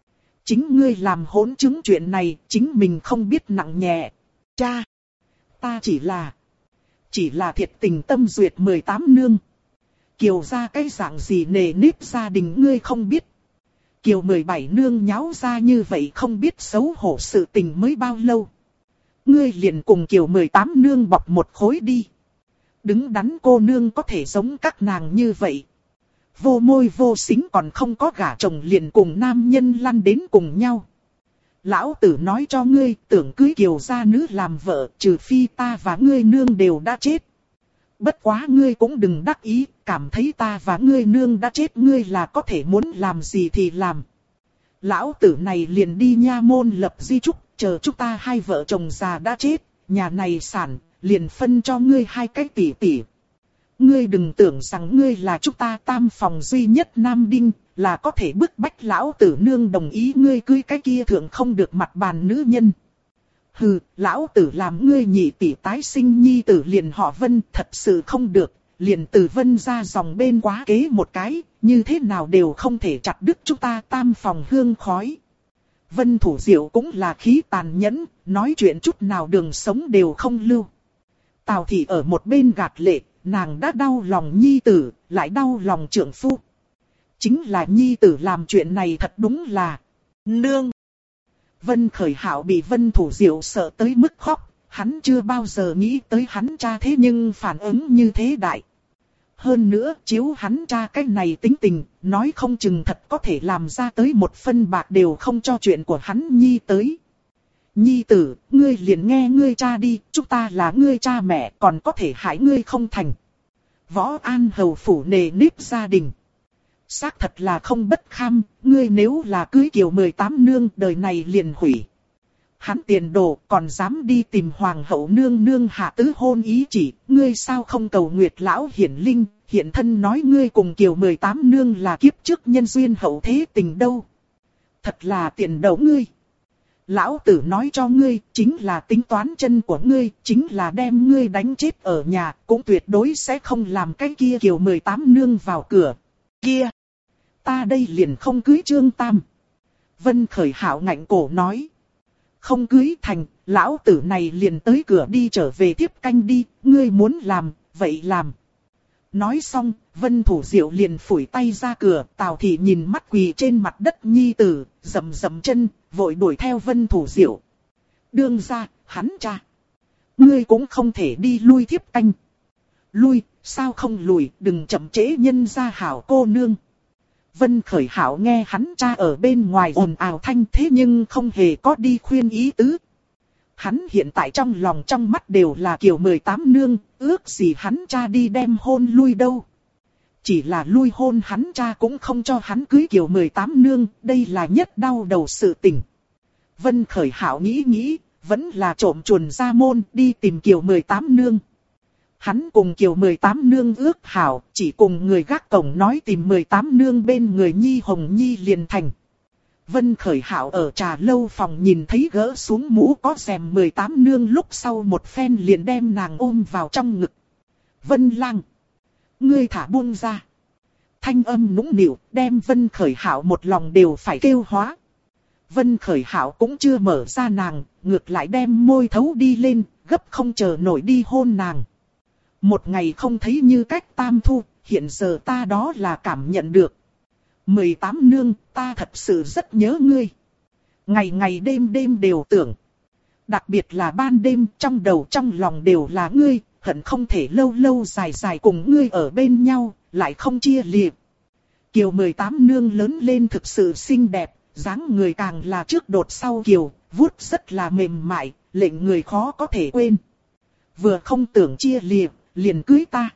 Chính ngươi làm hỗn chứng chuyện này, chính mình không biết nặng nhẹ. Cha, ta chỉ là thiệt tình tâm duyệt 18 nương. Kiều gia cái dạng gì nề nếp gia đình ngươi không biết. Kiều 17 nương nháo ra như vậy không biết xấu hổ sự tình mới bao lâu. Ngươi liền cùng Kiều 18 nương bọc một khối đi. Đứng đắn cô nương có thể giống các nàng như vậy. Vô môi vô xính còn không có gả chồng liền cùng nam nhân lăn đến cùng nhau. Lão tử nói cho ngươi tưởng cưới Kiều gia nữ làm vợ trừ phi ta và ngươi nương đều đã chết. Bất quá ngươi cũng đừng đắc ý, cảm thấy ta và ngươi nương đã chết ngươi là có thể muốn làm gì thì làm. Lão tử này liền đi nha môn lập di chúc, chờ chúng ta hai vợ chồng già đã chết, nhà này sản, liền phân cho ngươi 2 cái tỷ tỷ. Ngươi đừng tưởng rằng ngươi là chúng ta tam phòng duy nhất nam đinh, là có thể bức bách lão tử nương đồng ý ngươi cưới cái kia thượng không được mặt bàn nữ nhân. Hừ, lão tử làm ngươi nhị tỷ tái sinh nhi tử liền họ Vân thật sự không được, liền từ Vân ra dòng bên quá kế một cái, như thế nào đều không thể chặt đứt chúng ta tam phòng hương khói. Vân Thủ Diệu cũng là khí tàn nhẫn, nói chuyện chút nào đường sống đều không lưu. Tào Thị ở một bên gạt lệ, nàng đã đau lòng nhi tử, lại đau lòng trượng phu. Chính là nhi tử làm chuyện này thật đúng là nương. Vân Khởi Hạo bị Vân Thủ Diệu sợ tới mức khóc, hắn chưa bao giờ nghĩ tới hắn cha thế nhưng phản ứng như thế đại. Hơn nữa, chiếu hắn cha cái này tính tình, nói không chừng thật có thể làm ra tới 1 phân bạc đều không cho chuyện của hắn nhi tới. Nhi tử, ngươi liền nghe ngươi cha đi, chúng ta là ngươi cha mẹ còn có thể hại ngươi không thành. Võ An Hầu phủ nề nếp gia đình. Xác thật là không bất kham, ngươi nếu là cưới Kiều 18 nương đời này liền hủy. Hắn tiền đồ còn dám đi tìm hoàng hậu nương nương hạ tứ hôn ý chỉ, ngươi sao không cầu Nguyệt lão hiển linh, hiện thân nói ngươi cùng Kiều 18 nương là kiếp trước nhân duyên hậu thế tình đâu. Thật là tiện đầu ngươi. Lão tử nói cho ngươi, chính là tính toán chân của ngươi, chính là đem ngươi đánh chết ở nhà, cũng tuyệt đối sẽ không làm cái kia Kiều 18 nương vào cửa. Kia! Ta đây liền không cưới Trương Tam. Vân Khởi Hạo ngạnh cổ nói. Không cưới thành, lão tử này liền tới cửa đi trở về tiếp canh đi, ngươi muốn làm, vậy làm. Nói xong, Vân Thủ Diệu liền phủi tay ra cửa, Tào Thị nhìn mắt quỳ trên mặt đất nhi tử, rầm rầm chân, vội đuổi theo Vân Thủ Diệu. Đương ra, hắn cha. Ngươi cũng không thể đi lui tiếp canh. Lui, sao không lùi, đừng chậm trễ nhân gia hảo cô nương. Vân Khởi Hạo nghe hắn cha ở bên ngoài ồn ào thanh thế nhưng không hề có đi khuyên ý tứ. Hắn hiện tại trong lòng trong mắt đều là Kiều 18 nương, ước gì hắn cha đi đem hôn lui đâu. Chỉ là lui hôn hắn cha cũng không cho hắn cưới Kiều 18 nương, đây là nhất đau đầu sự tình. Vân Khởi Hạo nghĩ, vẫn là trộm chuồn ra môn đi tìm Kiều 18 nương. Hắn cùng Kiều 18 nương ước hảo, chỉ cùng người gác cổng nói tìm 18 nương bên người Nhi Hồng Nhi liền thành. Vân Khởi Hạo ở trà lâu phòng nhìn thấy gỡ xuống mũ có rèm 18 nương lúc sau một phen liền đem nàng ôm vào trong ngực. Vân Lang! Ngươi thả buông ra! Thanh âm nũng nịu đem Vân Khởi Hạo một lòng đều phải kêu hóa. Vân Khởi Hạo cũng chưa mở ra nàng, ngược lại đem môi thấu đi lên, gấp không chờ nổi đi hôn nàng. Một ngày không thấy như cách tam thu, hiện giờ ta đó là cảm nhận được. 18 nương, ta thật sự rất nhớ ngươi. Ngày ngày đêm đêm đều tưởng. Đặc biệt là ban đêm trong đầu trong lòng đều là ngươi, hận không thể lâu lâu dài dài cùng ngươi ở bên nhau, lại không chia lìa. Kiều 18 nương lớn lên thực sự xinh đẹp, dáng người càng là trước đột sau kiều, vuốt rất là mềm mại, lệnh người khó có thể quên. Vừa không tưởng chia lìa, liền cưới ta.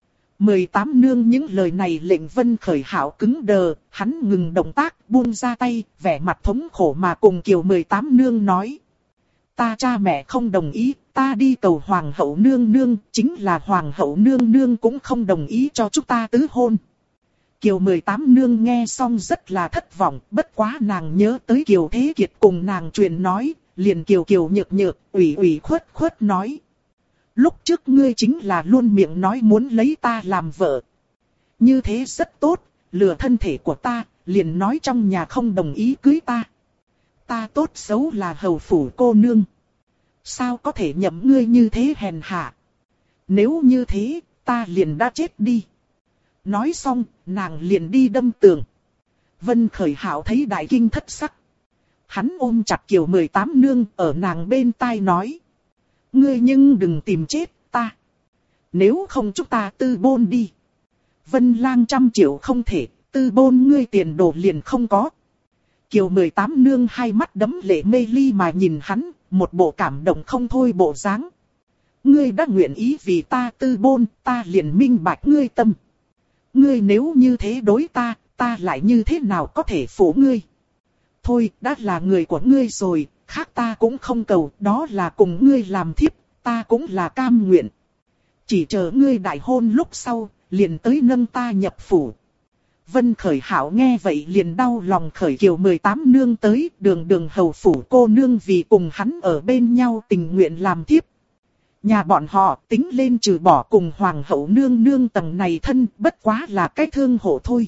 18 nương những lời này lệnh Vân Khởi Hạo cứng đờ, hắn ngừng động tác, buông ra tay, vẻ mặt thống khổ mà cùng Kiều 18 nương nói. Ta cha mẹ không đồng ý, ta đi cầu Hoàng hậu nương nương, chính là Hoàng hậu nương nương cũng không đồng ý cho chúng ta tứ hôn. Kiều 18 nương nghe xong rất là thất vọng, bất quá nàng nhớ tới Kiều Thế Kiệt cùng nàng truyền nói, liền kiều nhược nhược, ủy khuất nói. Lúc trước ngươi chính là luôn miệng nói muốn lấy ta làm vợ. Như thế rất tốt, lừa thân thể của ta, liền nói trong nhà không đồng ý cưới ta. Ta tốt xấu là hầu phủ cô nương. Sao có thể nhậm ngươi như thế hèn hạ? Nếu như thế, ta liền đã chết đi. Nói xong, nàng liền đi đâm tường. Vân Khởi Hạo thấy đại kinh thất sắc. Hắn ôm chặt Kiều 18 nương ở nàng bên tai nói. Ngươi nhưng đừng tìm chết ta. Nếu không chúng ta tư bôn đi. Vân Lang 100 triệu không thể, tư bôn ngươi tiền đồ liền không có. Kiều 18 nương hai mắt đẫm lệ mê ly mà nhìn hắn, một bộ cảm động không thôi bộ dáng. Ngươi đã nguyện ý vì ta tư bôn, ta liền minh bạch ngươi tâm. Ngươi nếu như thế đối ta, ta lại như thế nào có thể phụ ngươi. Thôi, đã là người của ngươi rồi, khác ta cũng không cầu, đó là cùng ngươi làm thiếp, ta cũng là cam nguyện. Chỉ chờ ngươi đại hôn lúc sau, liền tới nâng ta nhập phủ. Vân Khởi Hạo nghe vậy liền đau lòng khởi Kiều 18 nương tới, đường hầu phủ cô nương vì cùng hắn ở bên nhau tình nguyện làm thiếp. Nhà bọn họ tính lên trừ bỏ cùng hoàng hậu nương nương tầng này thân, bất quá là cái thương hộ thôi.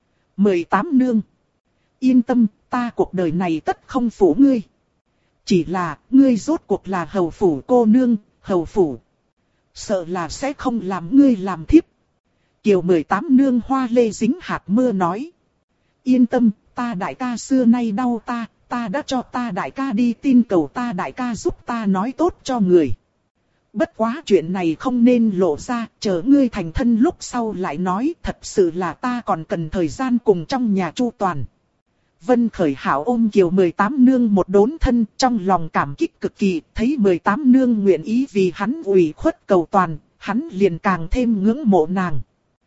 18 nương. Yên tâm, ta cuộc đời này tất không phủ ngươi. Chỉ là, ngươi rốt cuộc là hầu phủ cô nương, hầu phủ. Sợ là sẽ không làm ngươi làm thiếp. Kiều 18 nương hoa lê dính hạt mưa nói. Yên tâm, ta đại ca xưa nay đau ta đã cho ta đại ca đi tin cầu ta đại ca giúp ta nói tốt cho người. Bất quá chuyện này không nên lộ ra, chờ ngươi thành thân lúc sau lại nói, thật sự là ta còn cần thời gian cùng trong nhà chu toàn. Vân Khởi Hạo ôm Kiều 18 nương một đốn thân, trong lòng cảm kích cực kỳ, thấy 18 nương nguyện ý vì hắn ủy khuất cầu toàn, hắn liền càng thêm ngưỡng mộ nàng.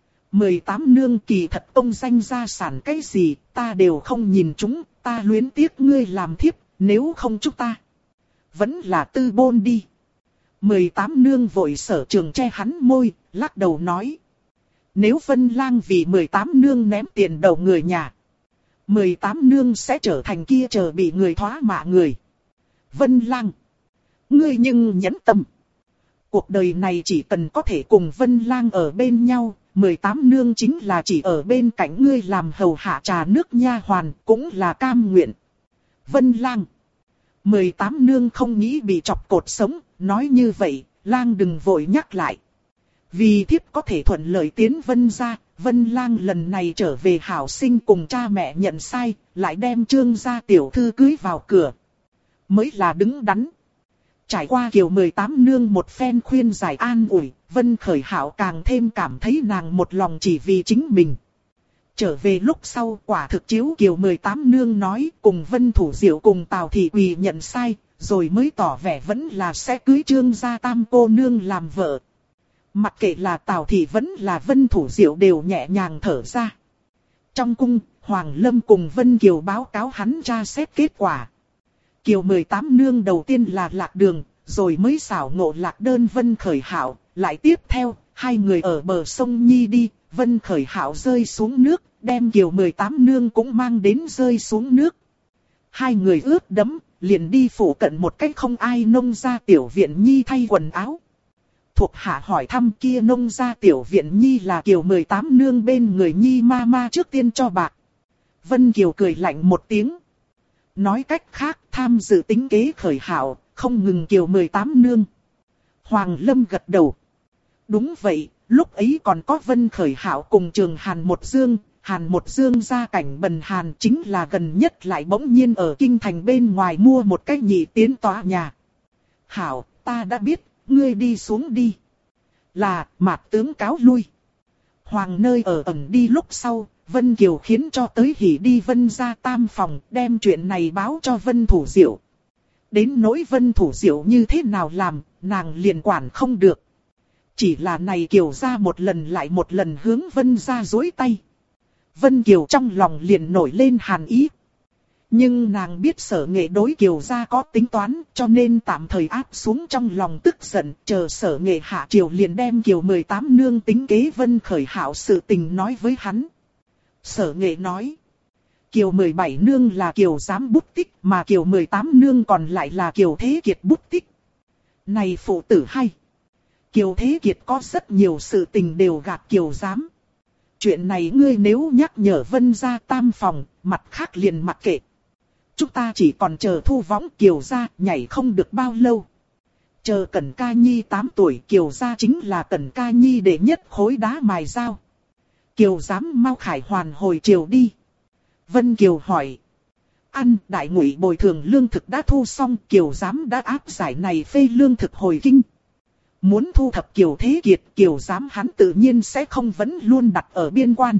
18 nương kỳ thật công danh gia sản cái gì, ta đều không nhìn chúng, ta luyến tiếc ngươi làm thiếp, nếu không chúng ta vẫn là tư bôn đi. 18 nương vội sở trường che hắn môi, lắc đầu nói. Nếu Vân Lang vì 18 nương ném tiền đầu người nhà, 18 nương sẽ trở thành kia chờ bị người thoá mạ người. Vân Lang, ngươi nhưng nhẫn tâm. Cuộc đời này chỉ cần có thể cùng Vân Lang ở bên nhau, 18 nương chính là chỉ ở bên cạnh ngươi làm hầu hạ trà nước nha hoàn, cũng là cam nguyện. Vân Lang, 18 nương không nghĩ bị chọc cột sống, nói như vậy, Lang đừng vội nhắc lại. Vì thiếp có thể thuận lợi tiến Vân gia, Vân Lang lần này trở về hảo sinh cùng cha mẹ nhận sai, lại đem Trương gia tiểu thư cưới vào cửa. Mới là đứng đắn. Trải qua Kiều 18 nương một phen khuyên giải an ủi, Vân Khởi Hạo càng thêm cảm thấy nàng một lòng chỉ vì chính mình. Trở về lúc sau quả thực chiếu Kiều 18 nương nói cùng Vân Thủ Diệu cùng Tào Thị Quỳ nhận sai, rồi mới tỏ vẻ vẫn là sẽ cưới Trương gia tam cô nương làm vợ. Mặc kệ là Tào Thị vẫn là Vân Thủ Diệu đều nhẹ nhàng thở ra. Trong cung, Hoàng Lâm cùng Vân Kiều báo cáo hắn tra xét kết quả. Kiều 18 nương đầu tiên là lạc đường, rồi mới xảo ngộ lạc đơn Vân Khởi Hạo, lại tiếp theo, hai người ở bờ sông Nhi đi, Vân Khởi Hạo rơi xuống nước, đem Kiều 18 nương cũng mang đến rơi xuống nước. Hai người ướt đẫm, liền đi phủ cận một cách không ai nông gia tiểu viện Nhi thay quần áo. Thuộc hạ hỏi thăm kia nông gia tiểu viện Nhi là Kiều 18 nương bên người Nhi ma trước tiên cho bạc. Vân Kiều cười lạnh một tiếng. Nói cách khác tham dự tính kế Khởi Hạo, không ngừng Kiều 18 nương. Hoàng Lâm gật đầu. Đúng vậy, lúc ấy còn có Vân Khởi Hạo cùng Trường Hàn Một Dương gia cảnh bần hàn chính là gần nhất lại bỗng nhiên ở kinh thành bên ngoài mua một cái nhị tiến tòa nhà. Hảo, ta đã biết, ngươi đi xuống đi. Là, Mạt tướng cáo lui. Hoàng nơi ở ẩn đi lúc sau, Vân Kiều khiến cho tới hỉ đi Vân gia tam phòng, đem chuyện này báo cho Vân Thủ Diệu. Đến nỗi Vân Thủ Diệu như thế nào làm, nàng liền quản không được. Chỉ là này Kiều gia một lần lại một lần hướng Vân gia dối tay. Vân Kiều trong lòng liền nổi lên hàn ý. Nhưng nàng biết Sở Nghệ đối Kiều gia có tính toán, cho nên tạm thời áp xuống trong lòng tức giận, chờ Sở Nghệ hạ triều liền đem Kiều 18 nương tính kế Vân Khởi Hạo sự tình nói với hắn. Sở Nghệ nói, Kiều 17 nương là Kiều giám bút tích, mà Kiều 18 nương còn lại là Kiều Thế Kiệt bút tích. Này phụ tử hay, Kiều Thế Kiệt có rất nhiều sự tình đều gạt Kiều giám. Chuyện này ngươi nếu nhắc nhở Vân gia tam phòng, mặt khác liền mặc kệ. Chúng ta chỉ còn chờ thu võng Kiều gia, nhảy không được bao lâu. Chờ Cẩn Ca Nhi 8 tuổi, Kiều gia chính là Cẩn Ca Nhi đệ nhất khối đá mài dao. Kiều giám mau khải hoàn hồi triều đi. Vân Kiều hỏi. Đại ngụy bồi thường lương thực đã thu xong, Kiều giám đã áp giải này phê lương thực hồi kinh. Muốn thu thập Kiều Thế Kiệt, Kiều giám hắn tự nhiên sẽ không vẫn luôn đặt ở biên quan.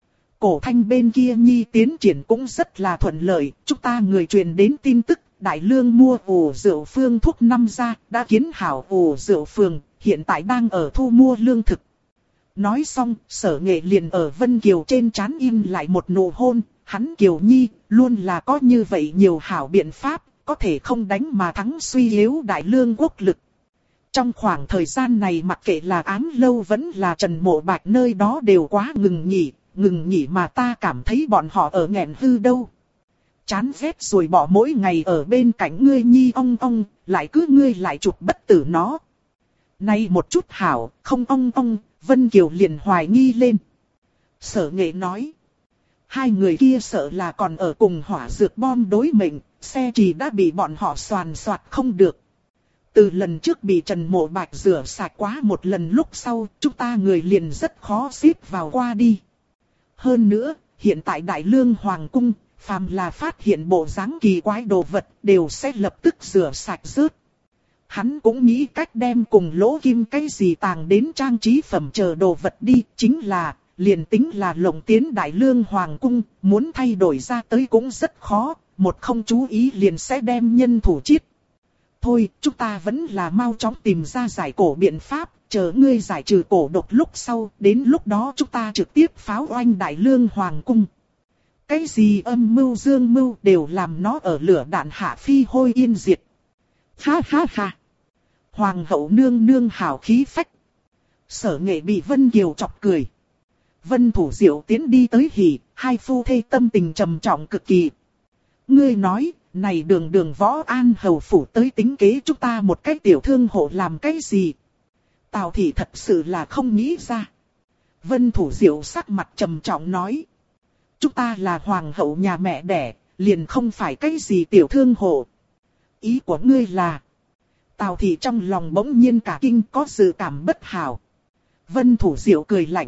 Cổ Thanh bên kia nhi tiến triển cũng rất là thuận lợi, chúng ta người truyền đến tin tức, Đại Lương mua ủ rượu phương thuốc 5 gia, đã kiến hảo ủ rượu phường, hiện tại đang ở thu mua lương thực. Nói xong, Sở Nghệ liền ở Vân Kiều trên trán in lại một nụ hôn, hắn Kiều Nhi, luôn là có như vậy nhiều hảo biện pháp, có thể không đánh mà thắng suy yếu Đại Lương quốc lực. Trong khoảng thời gian này mặc kệ là Ám Lâu vẫn là Trần Mộ Bạch nơi đó đều quá ngừng nghỉ mà ta cảm thấy bọn họ ở nghẹn hư đâu. Chán ghét rồi bỏ mỗi ngày ở bên cạnh ngươi Nhi ong, lại cứ ngươi lại chụp bất tử nó. Nay một chút hảo, không ong, Vân Kiều liền hoài nghi lên. Sở Nghệ nói. Hai người kia sợ là còn ở cùng hỏa dược bom đối mệnh, xe trì đã bị bọn họ soàn soạt không được. Từ lần trước bị Trần Mộ Bạch rửa sạch quá một lần lúc sau, chúng ta người liền rất khó xếp vào qua đi. Hơn nữa, hiện tại Đại Lương Hoàng Cung, phàm là phát hiện bộ dáng kỳ quái đồ vật đều sẽ lập tức rửa sạch rớt. Hắn cũng nghĩ cách đem cùng lỗ kim cái gì tàng đến trang trí phẩm chờ đồ vật đi, chính là, liền tính là lộng tiến Đại Lương Hoàng Cung, muốn thay đổi ra tới cũng rất khó, một không chú ý liền sẽ đem nhân thủ chiết. Thôi, chúng ta vẫn là mau chóng tìm ra giải cổ biện pháp, chờ ngươi giải trừ cổ độc lúc sau, đến lúc đó chúng ta trực tiếp pháo oanh Đại Lương Hoàng Cung. Cái gì âm mưu dương mưu đều làm nó ở lửa đạn hạ phi hôi yên diệt. Ha ha ha. Hoàng hậu nương nương hào khí phách. Sở Nghệ bị Vân Kiều chọc cười. Vân Thủ Diệu tiến đi tới hỉ, hai phu thê tâm tình trầm trọng cực kỳ. Ngươi nói, này đường Võ An hầu phủ tới tính kế chúng ta một cái tiểu thương hộ làm cái gì? Tào Thị thật sự là không nghĩ ra. Vân Thủ Diệu sắc mặt trầm trọng nói. Chúng ta là hoàng hậu nhà mẹ đẻ, liền không phải cái gì tiểu thương hộ. Ý của ngươi là... Tào Thị trong lòng bỗng nhiên cả kinh có dự cảm bất hảo. Vân Thủ Diệu cười lạnh.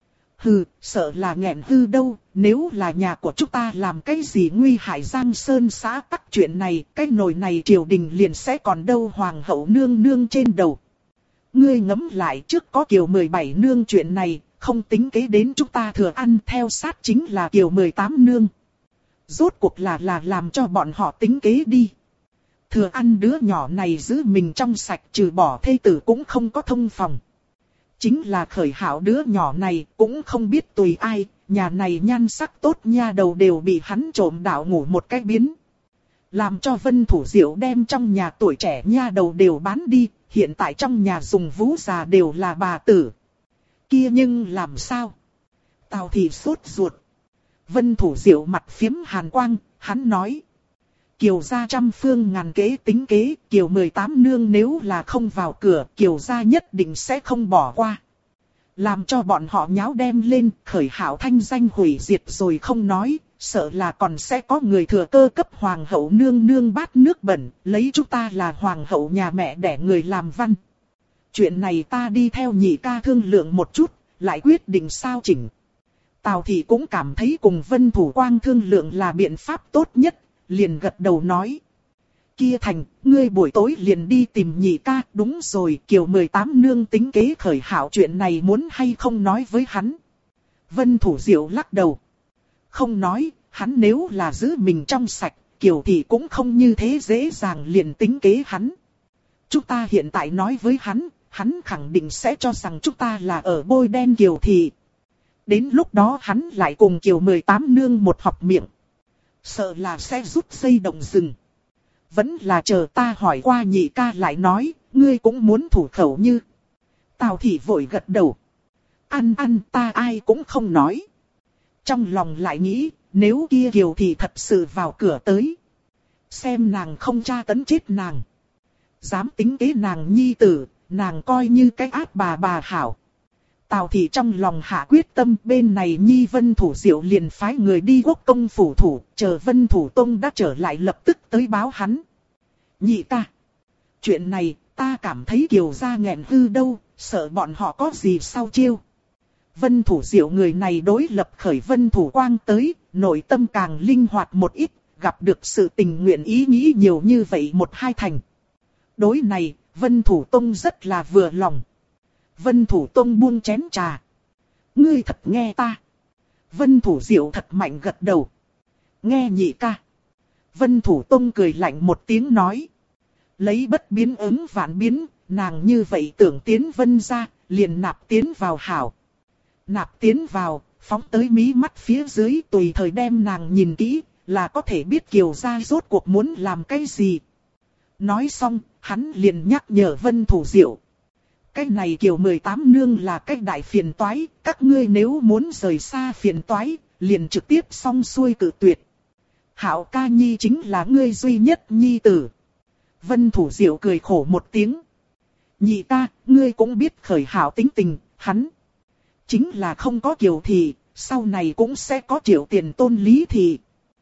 Hừ, sợ là nghẹn hư đâu, nếu là nhà của chúng ta làm cái gì nguy hại Giang Sơn xã tắc chuyện này, cái nồi này triều đình liền sẽ còn đâu hoàng hậu nương nương trên đầu. Ngươi ngẫm lại trước có Kiều 17 nương chuyện này, không tính kế đến chúng ta thừa ăn theo sát chính là Kiều 18 nương. Rốt cuộc là làm cho bọn họ tính kế đi. Thừa ăn đứa nhỏ này giữ mình trong sạch trừ bỏ thê tử cũng không có thông phòng. Chính là khởi hảo đứa nhỏ này cũng không biết tùy ai, nhà này nhan sắc tốt nha đầu đều bị hắn trộm đạo ngủ một cái biến. Làm cho Vân Thủ Diệu đem trong nhà tuổi trẻ nha đầu đều bán đi, hiện tại trong nhà dùng vú già đều là bà tử. Kia nhưng làm sao? Tào Thị sốt ruột. Vân Thủ Diệu mặt phiếm hàn quang, hắn nói. Kiều gia trăm phương ngàn kế tính kế, Kiều 18 nương nếu là không vào cửa, Kiều gia nhất định sẽ không bỏ qua. Làm cho bọn họ nháo đem lên, khởi hảo thanh danh hủy diệt rồi không nói, sợ là còn sẽ có người thừa cơ cấp hoàng hậu nương nương bát nước bẩn, lấy chúng ta là hoàng hậu nhà mẹ đẻ người làm văn. Chuyện này ta đi theo nhị ca thương lượng một chút, lại quyết định sao chỉnh. Tào Thị cũng cảm thấy cùng Vân Thủ Quang thương lượng là biện pháp tốt nhất. Liền gật đầu nói. Kia Thành, ngươi buổi tối liền đi tìm nhị ca, đúng rồi, Kiều 18 nương tính kế khởi hảo chuyện này muốn hay không nói với hắn. Vân Thủ Diệu lắc đầu. Không nói, hắn nếu là giữ mình trong sạch, Kiều thì cũng không như thế dễ dàng liền tính kế hắn. Chúng ta hiện tại nói với hắn, hắn khẳng định sẽ cho rằng chúng ta là ở bôi đen Kiều thị. Đến lúc đó hắn lại cùng Kiều 18 nương một học miệng. Sợ là sẽ rút dây động rừng. Vẫn là chờ ta hỏi qua nhị ca lại nói, ngươi cũng muốn thủ khẩu như. Tào Thị vội gật đầu. Ăn ta ai cũng không nói. Trong lòng lại nghĩ, nếu kia Kiều Thị thật sự vào cửa tới. Xem nàng không tra tấn chết nàng. Dám tính kế nàng nhi tử, nàng coi như cái ác bà hảo. Tào Thị trong lòng hạ quyết tâm bên này Nhi Vân Thủ Diệu liền phái người đi Quốc công phủ thủ, chờ Vân Thủ Tông đã trở lại lập tức tới báo hắn. Nhị ca. Chuyện này ta cảm thấy Kiều gia nghẹn hư đâu, sợ bọn họ có gì sau chiêu. Vân Thủ Diệu người này đối lập khởi Vân Thủ Quang tới, nội tâm càng linh hoạt một ít, gặp được sự tình nguyện ý nghĩ nhiều như vậy một hai thành. Đối này, Vân Thủ Tông rất là vừa lòng. Vân Thủ Tông buông chén trà. Ngươi thật nghe ta. Vân Thủ Diệu thật mạnh gật đầu. Nghe nhị ca. Vân Thủ Tông cười lạnh một tiếng nói. Lấy bất biến ứng vạn biến, nàng như vậy tưởng tiến Vân ra, liền nạp tiến vào hảo. Nạp tiến vào, phóng tới mí mắt phía dưới tùy thời đem nàng nhìn kỹ, là có thể biết Kiều gia rốt cuộc muốn làm cái gì. Nói xong, hắn liền nhắc nhở Vân Thủ Diệu. Cái này Kiều 18 nương là cái đại phiền toái, các ngươi nếu muốn rời xa phiền toái, liền trực tiếp xong xuôi cự tuyệt. Hạo ca nhi chính là ngươi duy nhất nhi tử. Vân Thủ Diệu cười khổ một tiếng. Nhị ca, ngươi cũng biết khởi Hạo tính tình, hắn chính là không có Kiều thị, sau này cũng sẽ có Triệu Tiền Tôn Lý thị.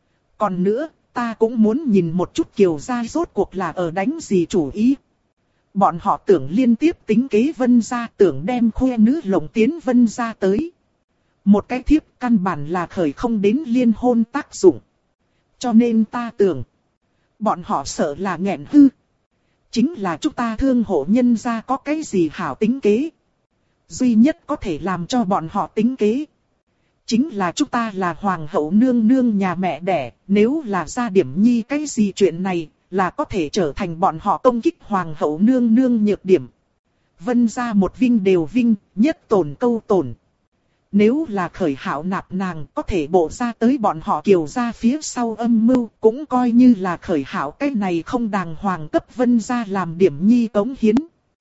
Còn nữa, ta cũng muốn nhìn một chút Kiều gia rốt cuộc là ở đánh gì chủ ý. Bọn họ tưởng liên tiếp tính kế Vân gia, tưởng đem khoe nữ lồng tiến Vân gia tới. Một cái thiếp căn bản là khởi không đến liên hôn tác dụng. Cho nên ta tưởng, bọn họ sợ là nghẹn hư. Chính là chúng ta thương hộ nhân gia có cái gì hảo tính kế. Duy nhất có thể làm cho bọn họ tính kế chính là chúng ta là hoàng hậu nương nương nhà mẹ đẻ, nếu là ra điểm nhi cái gì chuyện này, là có thể trở thành bọn họ công kích hoàng hậu nương nương nhược điểm. Vân gia một vinh đều vinh, nhất tổn câu tổn. Nếu là khởi Hạo nạp nàng, có thể bộ ra tới bọn họ Kiều gia phía sau âm mưu, cũng coi như là khởi Hạo cái này không đàng hoàng cấp Vân gia làm điểm nhi cống hiến.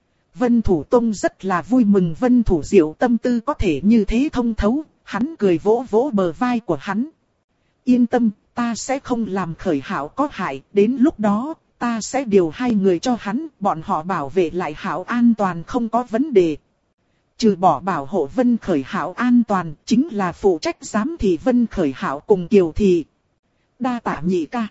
Vân Thủ Tông rất là vui mừng Vân Thủ Diệu tâm tư có thể như thế thông thấu, hắn cười vỗ vỗ bờ vai của hắn. Yên tâm, ta sẽ không làm khởi Hạo có hại, đến lúc đó, ta sẽ điều 2 người cho hắn, bọn họ bảo vệ lại Hạo an toàn không có vấn đề. Trừ bỏ bảo hộ Vân khởi Hạo an toàn, chính là phụ trách giám thị Vân khởi Hạo cùng Kiều thị. Đa tạ nhị ca.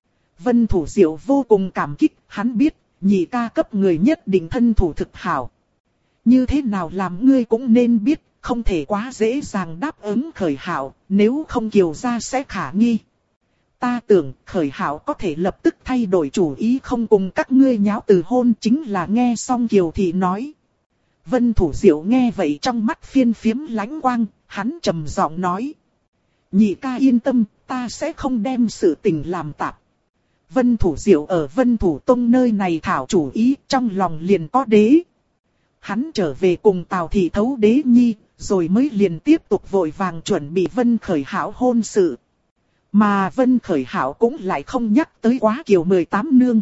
Vân Thủ Diệu vô cùng cảm kích, hắn biết, nhị ca cấp người nhất định thân thủ thực hảo. Như thế nào làm ngươi cũng nên biết, không thể quá dễ dàng đáp ứng khởi Hạo, nếu không Kiều gia sẽ khả nghi. Ta tưởng khởi Hạo có thể lập tức thay đổi chủ ý không cùng các ngươi nháo từ hôn, chính là nghe xong Kiều thị nói. Vân Thủ Diệu nghe vậy trong mắt phiên phiếm lánh quang, hắn trầm giọng nói. Nhị ca yên tâm, ta sẽ không đem sự tình làm tạp. Vân Thủ Diệu ở Vân Thủ Tông nơi này thảo chủ ý, trong lòng liền có đế. Hắn trở về cùng Tào Thị thấu đế nhi, rồi mới liền tiếp tục vội vàng chuẩn bị Vân Khởi Hạo hôn sự. Mà Vân Khởi Hạo cũng lại không nhắc tới quá Kiều 18 nương.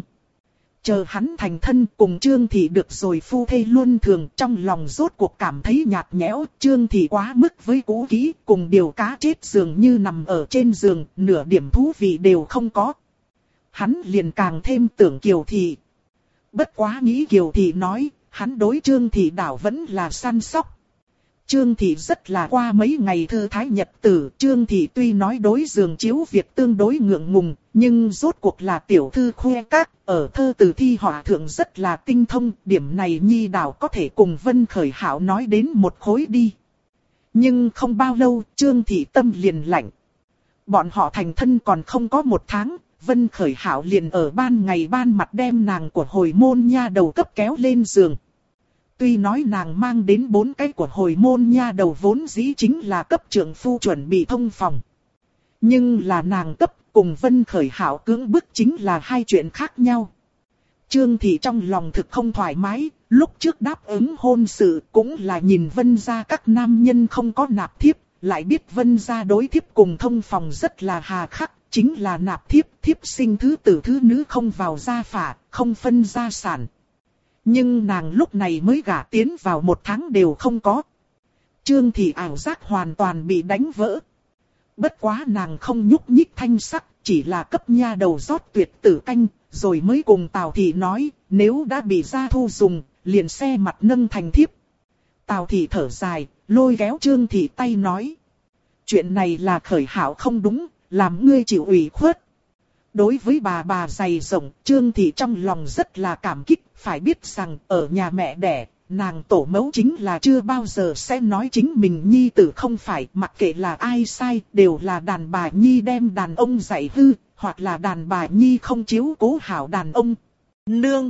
Chờ hắn thành thân cùng Trương Thị được rồi phu thê luân thường, trong lòng rốt cuộc cảm thấy nhạt nhẽo. Trương Thị quá mức với cũ kỹ, cùng điều cá chết dường như nằm ở trên giường, nửa điểm thú vị đều không có. Hắn liền càng thêm tưởng Kiều Thị. Bất quá nghĩ Kiều Thị nói, hắn đối Trương Thị đảo vẫn là săn sóc. Trương Thị rất là qua mấy ngày thư thái nhật tử, Trương Thị tuy nói đối giường chiếu việc tương đối ngượng ngùng, nhưng rốt cuộc là tiểu thư khoe các, ở thơ từ thi họa thượng rất là tinh thông, điểm này nhi đảo có thể cùng Vân Khởi Hạo nói đến một khối đi. Nhưng không bao lâu, Trương Thị tâm liền lạnh. Bọn họ thành thân còn không có 1 tháng, Vân Khởi Hạo liền ở ban ngày ban mặt đem nàng của hồi môn nha đầu cấp kéo lên giường. Tuy nói nàng mang đến 4 cái của hồi môn nha đầu vốn dĩ chính là cấp trưởng phu chuẩn bị thông phòng. Nhưng là nàng cấp cùng Vân Khởi Hạo cưỡng bức chính là 2 chuyện khác nhau. Trương Thị trong lòng thực không thoải mái, lúc trước đáp ứng hôn sự cũng là nhìn Vân gia các nam nhân không có nạp thiếp, lại biết Vân gia đối thiếp cùng thông phòng rất là hà khắc, chính là nạp thiếp, thiếp sinh thứ tử thứ nữ không vào gia phả, không phân gia sản. Nhưng nàng lúc này mới gả tiến vào 1 tháng đều không có. Trương Thị ảo giác hoàn toàn bị đánh vỡ. Bất quá nàng không nhúc nhích thanh sắc, chỉ là cấp nha đầu rót tuyệt tử canh, rồi mới cùng Tào Thị nói, nếu đã bị gia thu dùng, liền xe mặt nâng thành thiếp. Tào Thị thở dài, lôi kéo Trương Thị tay nói. Chuyện này là Khởi Hạo không đúng, làm ngươi chịu ủy khuất. Đối với bà dày rộng, Trương Thị trong lòng rất là cảm kích, phải biết rằng ở nhà mẹ đẻ, nàng tổ mẫu chính là chưa bao giờ sẽ nói chính mình nhi tử không phải, mặc kệ là ai sai, đều là đàn bà nhi đem đàn ông dạy hư, hoặc là đàn bà nhi không chiếu cố hảo đàn ông. Nương!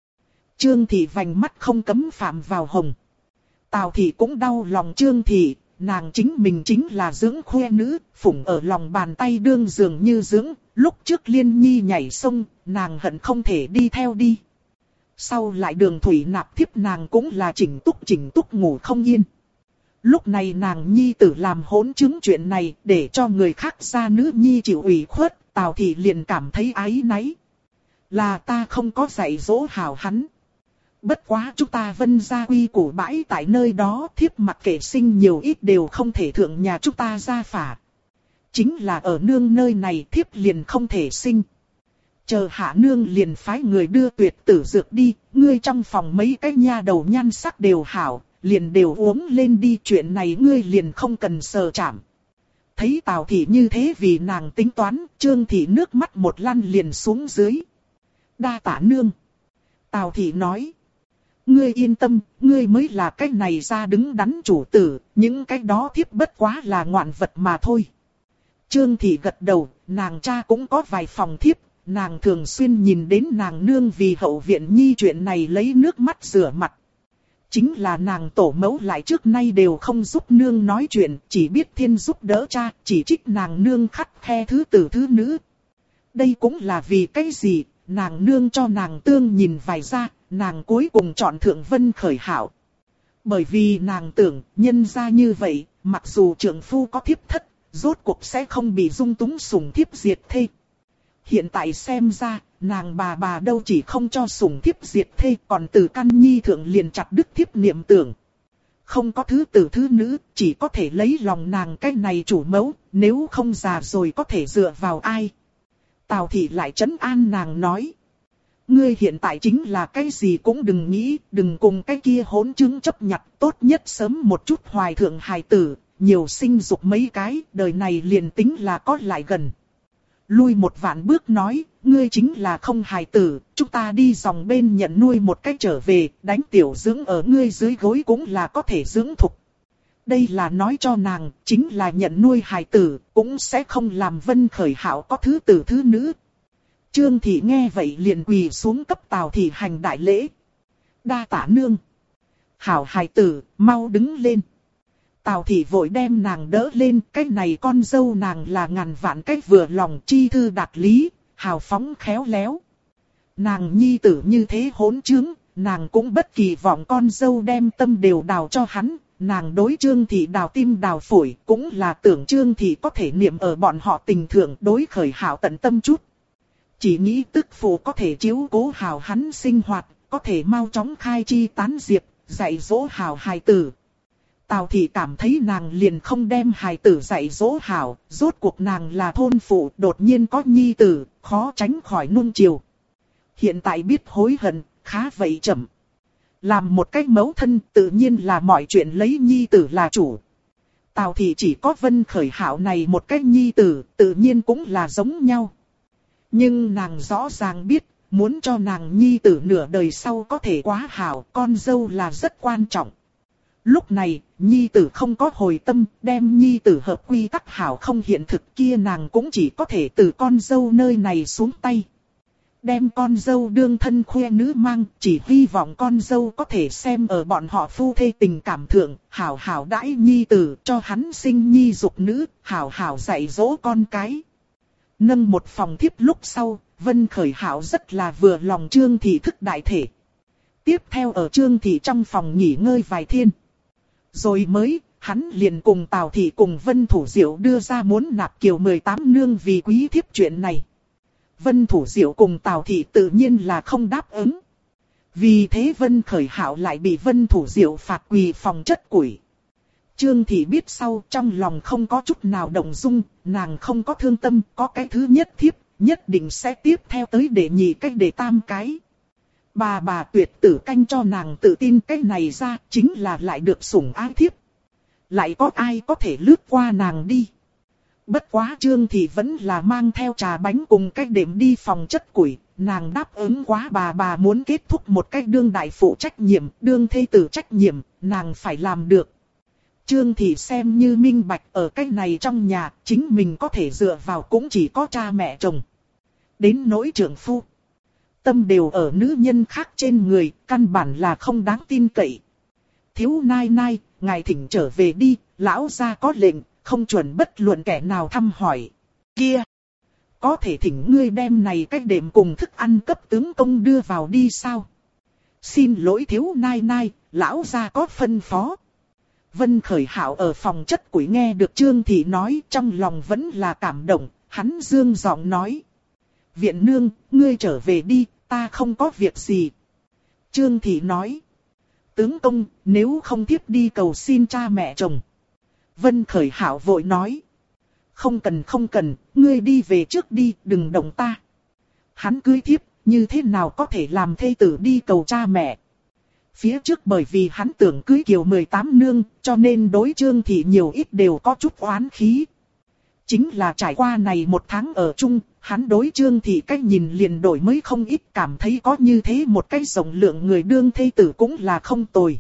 Trương Thị vành mắt không cấm phạm vào hồng. Tào Thị cũng đau lòng Trương Thị, nàng chính mình chính là dưỡng khoe nữ, phụng ở lòng bàn tay đương dường như dưỡng, lúc trước Liên Nhi nhảy sông, nàng hận không thể đi theo đi. Sau lại Đường Thủy nạp thiếp nàng cũng là chỉnh túc ngủ không yên. Lúc này nàng nhi tử làm hỗn chứng chuyện này để cho người khác gia nữ nhi chịu ủy khuất, Tào Thị liền cảm thấy áy náy. Là ta không có dạy dỗ hảo hắn. Bất quá chúng ta Vân gia quy củ bãi tại nơi đó, thiếp mặc kệ sinh nhiều ít đều không thể thượng nhà chúng ta gia phả. Chính là ở nương nơi này thiếp liền không thể sinh. Chờ hạ nương liền phái người đưa tuyệt tử dược đi, ngươi trong phòng mấy cái nha đầu nhan sắc đều hảo, liền đều uống lên đi, chuyện này ngươi liền không cần sờ chạm. Thấy Tào Thị như thế vì nàng tính toán, Trương Thị nước mắt một lăn liền xuống dưới. Đa tạ nương. Tào Thị nói. Ngươi yên tâm, ngươi mới là cái này ra đứng đắn chủ tử, những cái đó thiếp bất quá là ngoạn vật mà thôi. Trương Thị gật đầu, nàng cha cũng có vài phòng thiếp, nàng thường xuyên nhìn đến nàng nương vì hậu viện nhi chuyện này lấy nước mắt rửa mặt. Chính là nàng tổ mẫu lại trước nay đều không giúp nương nói chuyện, chỉ biết thiên giúp đỡ cha, chỉ trích nàng nương khắt khe thứ tử thứ nữ. Đây cũng là vì cái gì, nàng nương cho nàng tương nhìn vài ra, nàng cuối cùng chọn Thượng Vân Khởi hảo. Bởi vì nàng tưởng, nhân ra như vậy, mặc dù trượng phu có thiếp thất, rốt cuộc sẽ không bị dung túng sủng thiếp diệt thê. Hiện tại xem ra, nàng bà đâu chỉ không cho sủng thiếp diệt thê, còn từ căn nhi thượng liền chặt đứt thiếp niệm tưởng. Không có thứ tử thứ nữ, chỉ có thể lấy lòng nàng cái này chủ mẫu, nếu không già rồi có thể dựa vào ai. Tào Thị lại trấn an nàng nói. Ngươi hiện tại chính là cái gì cũng đừng nghĩ, đừng cùng cái kia hỗn chứng chấp nhặt, tốt nhất sớm một chút hoài thượng hài tử, nhiều sinh dục mấy cái, đời này liền tính là có lại gần. Lui một vạn bước nói, ngươi chính là không hài tử, chúng ta đi dòng bên nhận nuôi một cách trở về, đánh tiểu dưỡng ở ngươi dưới gối cũng là có thể dưỡng thục. Đây là nói cho nàng, chính là nhận nuôi hài tử, cũng sẽ không làm Vân Khởi hảo có thứ tử thứ nữ. Trương Thị nghe vậy liền quỳ xuống cấp Tào Thị hành đại lễ. Đa tạ nương. Hảo hài tử, mau đứng lên. Tào Thị vội đem nàng đỡ lên, cái này con dâu nàng là ngàn vạn cách vừa lòng, chi thư đạt lý, hào phóng khéo léo. Nàng nhi tử như thế hỗn chứng, nàng cũng bất kỳ vọng con dâu đem tâm đều đào cho hắn. Nàng đối Trương Thị đào tim đào phổi, cũng là tưởng Trương Thị có thể niệm ở bọn họ tình thượng đối Khởi hảo tận tâm chút. Chỉ nghĩ tức phụ có thể chiếu cố hảo hắn sinh hoạt, có thể mau chóng khai chi tán diệp, dạy dỗ hảo hài tử. Tào Thị cảm thấy nàng liền không đem hài tử dạy dỗ hảo, rốt cuộc nàng là thôn phụ, đột nhiên có nhi tử, khó tránh khỏi nuông chiều. Hiện tại biết hối hận, khá vậy chậm. Làm một cách mẫu thân tự nhiên là mọi chuyện lấy nhi tử là chủ. Tào Thị chỉ có Vân Khởi hảo này một cách nhi tử, tự nhiên cũng là giống nhau. Nhưng nàng rõ ràng biết, muốn cho nàng nhi tử nửa đời sau có thể quá hảo, con dâu là rất quan trọng. Lúc này, nhi tử không có hồi tâm, đem nhi tử hợp quy tắc hảo không hiện thực kia nàng cũng chỉ có thể từ con dâu nơi này xuống tay. Đem con dâu đương thân khoe nữ mang, chỉ hy vọng con dâu có thể xem ở bọn họ phu thê tình cảm thượng, hảo hảo đãi nhi tử, cho hắn sinh nhi dục nữ, hảo hảo dạy dỗ con cái. Nâng một phòng thiếp lúc sau, Vân Khởi hảo rất là vừa lòng Trương Thị thức đại thể. Tiếp theo ở Trương Thị trong phòng nghỉ ngơi vài thiên. Rồi mới, hắn liền cùng Tào Thị cùng Vân Thủ Diệu đưa ra muốn nạp kiều 18 nương vì quý thiếp chuyện này. Vân Thủ Diệu cùng Tào Thị tự nhiên là không đáp ứng. Vì thế Vân Khởi hảo lại bị Vân Thủ Diệu phạt quỳ phòng chất củi. Trương Thị biết sau trong lòng không có chút nào động dung, nàng không có thương tâm, có cái thứ nhất thiếp, nhất định sẽ tiếp theo tới để nhị cách để tam cái. Bà tuyệt tử canh cho nàng tự tin cái này ra chính là lại được sủng ái thiếp. Lại có ai có thể lướt qua nàng đi. Bất quá Trương Thị vẫn là mang theo trà bánh cùng cách đệm đi phòng chất củi, nàng đáp ứng quá bà muốn kết thúc một cách đương đại phụ trách nhiệm, đương thê tử trách nhiệm, nàng phải làm được. Trương Thị xem như minh bạch ở cách này trong nhà, chính mình có thể dựa vào cũng chỉ có cha mẹ chồng. Đến nỗi trưởng phu, tâm đều ở nữ nhân khác trên người, căn bản là không đáng tin cậy. Thiếu nai nai, ngài thỉnh trở về đi, lão gia có lệnh, không chuẩn bất luận kẻ nào thăm hỏi. Kia, có thể thỉnh ngươi đem này cách đệm cùng thức ăn cấp tướng công đưa vào đi sao? Xin lỗi thiếu nai nai, lão gia có phân phó. Vân Khởi Hạo ở phòng chất củi nghe được Trương Thị nói, trong lòng vẫn là cảm động, hắn dương giọng nói. Viện nương, ngươi trở về đi, ta không có việc gì. Trương Thị nói. Tướng công, nếu không tiếp đi cầu xin cha mẹ chồng. Vân Khởi Hạo vội nói. Không cần, ngươi đi về trước đi, đừng động ta. Hắn cưới thiếp, như thế nào có thể làm thê tử đi cầu cha mẹ. Phía trước bởi vì hắn tưởng cưới Kiều 18 nương, cho nên đối Trương Thị nhiều ít đều có chút oán khí. Chính là trải qua này một tháng ở chung, hắn đối Trương Thị cách nhìn liền đổi mới không ít, cảm thấy có như thế một cái rộng lượng người đương thê tử cũng là không tồi.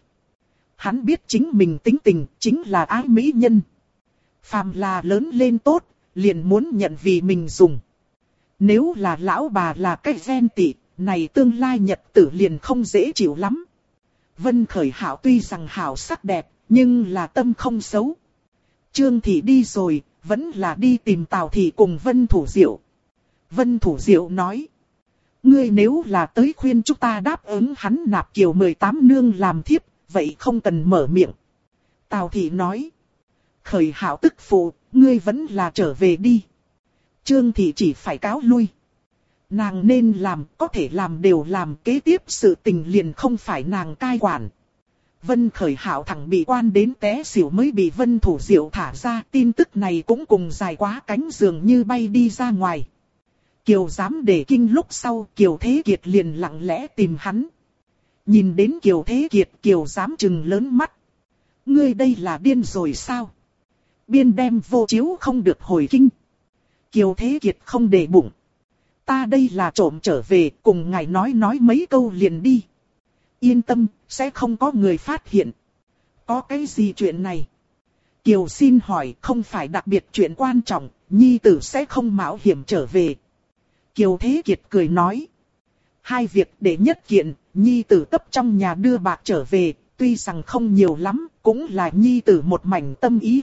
Hắn biết chính mình tính tình, chính là ái mỹ nhân. Phàm là lớn lên tốt, liền muốn nhận vì mình dùng. Nếu là lão bà là cái ghen tị, này tương lai nhật tử liền không dễ chịu lắm. Vân Khởi Hạo tuy rằng hảo sắc đẹp, nhưng là tâm không xấu. Trương Thị đi rồi, vẫn là đi tìm Tào Thị cùng Vân Thủ Diệu. Vân Thủ Diệu nói. Ngươi nếu là tới khuyên chúng ta đáp ứng hắn nạp Kiều 18 nương làm thiếp, vậy không cần mở miệng. Tào Thị nói. Khởi Hạo tức phụ, ngươi vẫn là trở về đi. Trương Thị chỉ phải cáo lui. Nàng nên làm, có thể làm đều làm, kế tiếp sự tình liền không phải nàng cai quản. Vân Khởi Hạo thẳng bị quan đến té xỉu mới bị Vân Thủ Diệu thả ra, tin tức này cũng cùng dài quá cánh dường như bay đi ra ngoài. Kiều dám để kinh lúc sau, Kiều Thế Kiệt liền lặng lẽ tìm hắn. Nhìn đến Kiều Thế Kiệt, Kiều dám trừng lớn mắt. Ngươi đây là điên rồi sao? Biên đem vô chiếu không được hồi kinh. Kiều Thế Kiệt không để bụng. Ta đây là trộm trở về, cùng ngài nói mấy câu liền đi. Yên tâm, sẽ không có người phát hiện. Có cái gì chuyện này? Kiều xin hỏi, không phải đặc biệt chuyện quan trọng, nhi tử sẽ không mạo hiểm trở về. Kiều Thế Kiệt cười nói. Hai việc để nhất kiện, nhi tử cấp trong nhà đưa bạc trở về, tuy rằng không nhiều lắm, cũng là nhi tử một mảnh tâm ý.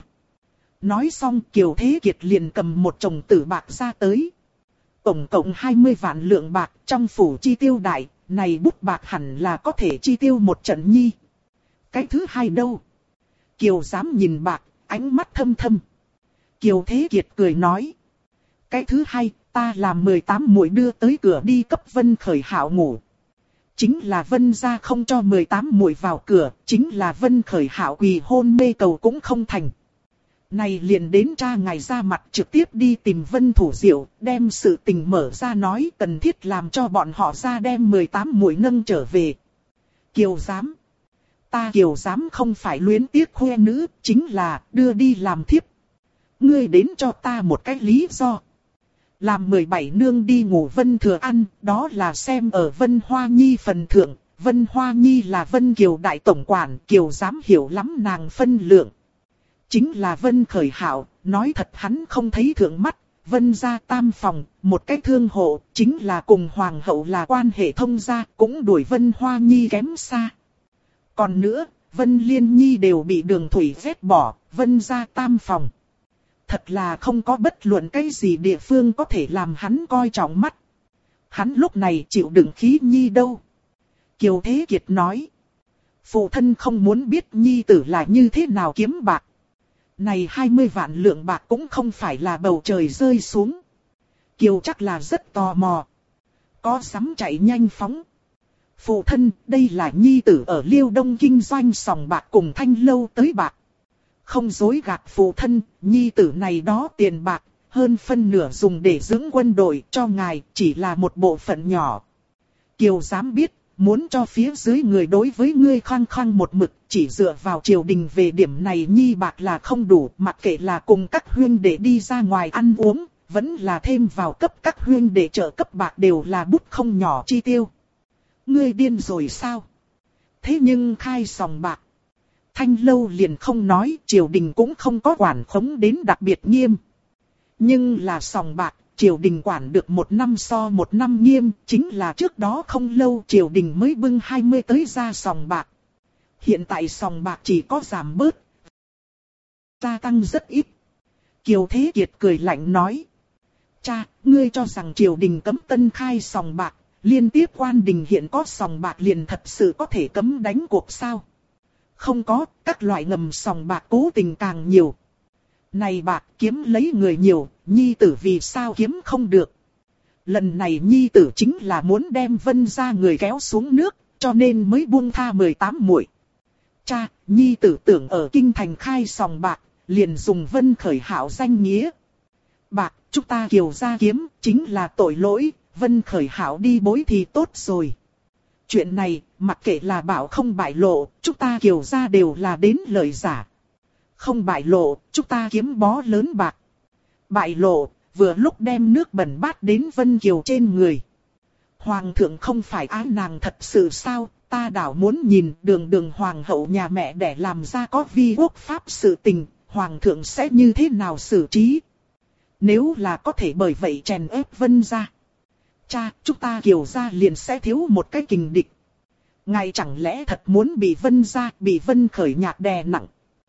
Nói xong Kiều Thế Kiệt liền cầm một chồng tử bạc ra tới. Tổng cộng 20 vạn lượng bạc trong phủ chi tiêu đại, này bút bạc hẳn là có thể chi tiêu một trận nhi. Cái thứ hai đâu? Kiều dám nhìn bạc, ánh mắt thâm thâm. Kiều Thế Kiệt cười nói. Cái thứ hai, ta làm 18 muội đưa tới cửa đi cấp Vân Khởi Hạo ngủ. Chính là Vân gia không cho 18 muội vào cửa, chính là Vân Khởi Hạo quỳ hôn mê cầu cũng không thành. Này liền đến cha ngài ra mặt trực tiếp đi tìm Vân Thủ Diệu, đem sự tình mở ra nói cần thiết làm cho bọn họ ra đem 18 muội nâng trở về. Kiều giám. Ta Kiều giám không phải luyến tiếc khoe nữ, chính là đưa đi làm thiếp. Ngươi đến cho ta một cái lý do. Làm 17 nương đi ngủ Vân Thừa ăn, đó là xem ở Vân Hoa Nhi phần thượng. Vân Hoa Nhi là Vân Kiều đại tổng quản, Kiều giám hiểu lắm nàng phân lượng. Chính là Vân Khởi Hạo, nói thật hắn không thấy thượng mắt, Vân gia tam phòng, một cái thương hộ, chính là cùng hoàng hậu là quan hệ thông gia, cũng đuổi Vân Hoa Nhi kém xa. Còn nữa, Vân Liên Nhi đều bị Đường Thủy vét bỏ, Vân gia tam phòng. Thật là không có bất luận cái gì địa phương có thể làm hắn coi trọng mắt. Hắn lúc này chịu đựng khí nhi đâu. Kiều Thế Kiệt nói. Phụ thân không muốn biết nhi tử là như thế nào kiếm bạc. Này 20 vạn lượng bạc cũng không phải là bầu trời rơi xuống. Kiều chắc là rất tò mò. Có sắm chạy nhanh phóng. Phụ thân, đây là nhi tử ở Liêu Đông kinh doanh sòng bạc cùng Thanh Lâu tới bạc. Không dối gạt phụ thân, nhi tử này đó tiền bạc, hơn phân nửa dùng để dưỡng quân đội cho ngài, chỉ là một bộ phận nhỏ. Kiều dám biết, muốn cho phía dưới người đối với ngươi khăng khăng một mực, chỉ dựa vào triều đình về điểm này nhi bạc là không đủ, mặc kệ là cùng các huynh đệ đi ra ngoài ăn uống, vẫn là thêm vào cấp các huynh đệ trợ cấp bạc đều là bút không nhỏ chi tiêu. Ngươi điên rồi sao? Thế nhưng khai sòng bạc. Thanh Lâu liền không nói, triều đình cũng không có quản khống đến đặc biệt nghiêm. Nhưng là sòng bạc, triều đình quản được một năm so một năm nghiêm, chính là trước đó không lâu triều đình mới bưng 20 tới ra sòng bạc. Hiện tại sòng bạc chỉ có giảm bớt, gia tăng rất ít. Kiều Thế Kiệt cười lạnh nói. Cha, ngươi cho rằng triều đình cấm tân khai sòng bạc, liên tiếp quan đình hiện có sòng bạc liền thật sự có thể cấm đánh cuộc sao? Không có, các loại ngầm sòng bạc cố tình càng nhiều. Này bạc kiếm lấy người nhiều, nhi tử vì sao kiếm không được? Lần này nhi tử chính là muốn đem Vân gia người kéo xuống nước, cho nên mới buông tha 18 muội. Cha, nhi tử tưởng ở kinh thành khai sòng bạc, liền dùng Vân Khởi Hảo danh nghĩa. Bạc, chúng ta Kiều gia kiếm, chính là tội lỗi, Vân Khởi Hảo đi bối thì tốt rồi. Chuyện này, mặc kệ là bảo không bại lộ, chúng ta Kiều gia đều là đến lời giả. Không bại lộ, chúng ta kiếm bó lớn bạc. Bại lộ, vừa lúc đem nước bẩn bát đến Vân Kiều trên người. Hoàng thượng không phải ái nàng thật sự sao, ta đảo muốn nhìn đường đường hoàng hậu nhà mẹ để làm ra có vi quốc pháp sự tình, hoàng thượng sẽ như thế nào xử trí. Nếu là có thể bởi vậy chèn ép Vân gia. Cha, chúng ta Kiều gia liền sẽ thiếu một cái kình địch. Ngài chẳng lẽ thật muốn bị Vân gia, bị Vân Khởi nhạc đè nặng.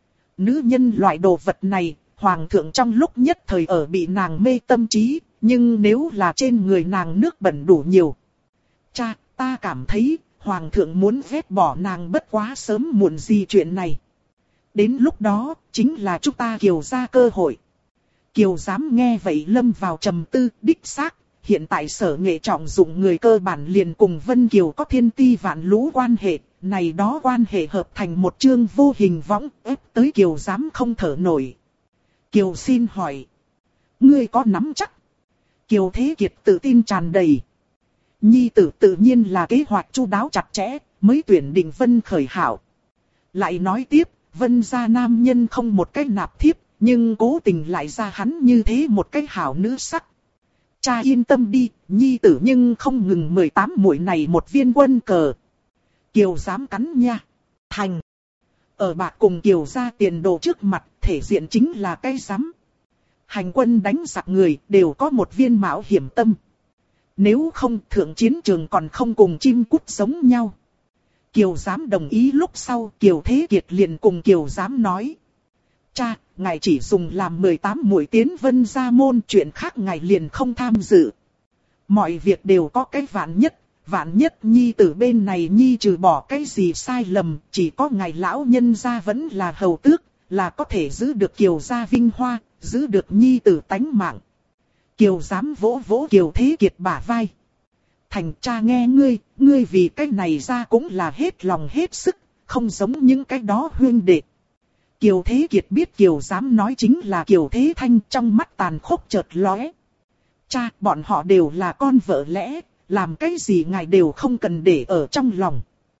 Nữ nhân loại đồ vật này, hoàng thượng trong lúc nhất thời ở bị nàng mê tâm trí, nhưng nếu là trên người nàng nước bẩn đủ nhiều. Cha, ta cảm thấy, hoàng thượng muốn vét bỏ nàng bất quá sớm muộn gì chuyện này. Đến lúc đó, chính là chúng ta Kiều gia cơ hội. Kiều dám nghe vậy lâm vào trầm tư, đích xác, hiện tại Sở Nghệ trọng dụng người cơ bản liền cùng Vân Kiều có thiên ti vạn lũ quan hệ, này đó quan hệ hợp thành một chương vô hình võng ép tới Kiều dám không thở nổi. Kiều xin hỏi, ngươi có nắm chắc? Kiều Thế Kiệt tự tin tràn đầy. Nhi tử tự nhiên là kế hoạch chu đáo chặt chẽ, mới tuyển định Vân Khởi Hảo. Lại nói tiếp, Vân gia nam nhân không một cách nạp thiếp, nhưng cố tình lại ra hắn như thế một cái hảo nữ sắc. Cha yên tâm đi, nhi tử nhưng không ngừng 18 muội này một viên quân cờ. Kiều dám cắn nha. Thành. Ở bạc cùng Kiều gia tiền đồ trước mặt, thể diện chính là cái rắm. Hành quân đánh giặc người đều có một viên mạo hiểm tâm. Nếu không thượng chiến trường còn không cùng chim cút giống nhau. Kiều dám đồng ý lúc sau Kiều Thế Kiệt liền cùng Kiều dám nói. Cha, ngài chỉ dùng làm 18 muội tiến Vân gia môn, chuyện khác ngài liền không tham dự. Mọi việc đều có cái vạn nhất nhi tử bên này nhi trừ bỏ cái gì sai lầm, chỉ có ngài lão nhân gia vẫn là hầu tước, là có thể giữ được Kiều gia vinh hoa, giữ được nhi tử tánh mạng. Kiều dám vỗ vỗ Kiều Thế Kiệt bả vai. Thành cha nghe ngươi vì cái này ra cũng là hết lòng hết sức, không giống những cái đó huynh đệ. Kiều Thế Kiệt biết Kiều dám nói chính là Kiều Thế Thanh, trong mắt tàn khốc chợt lóe. Cha, bọn họ đều là con vợ lẽ, làm cái gì ngài đều không cần để ở trong lòng.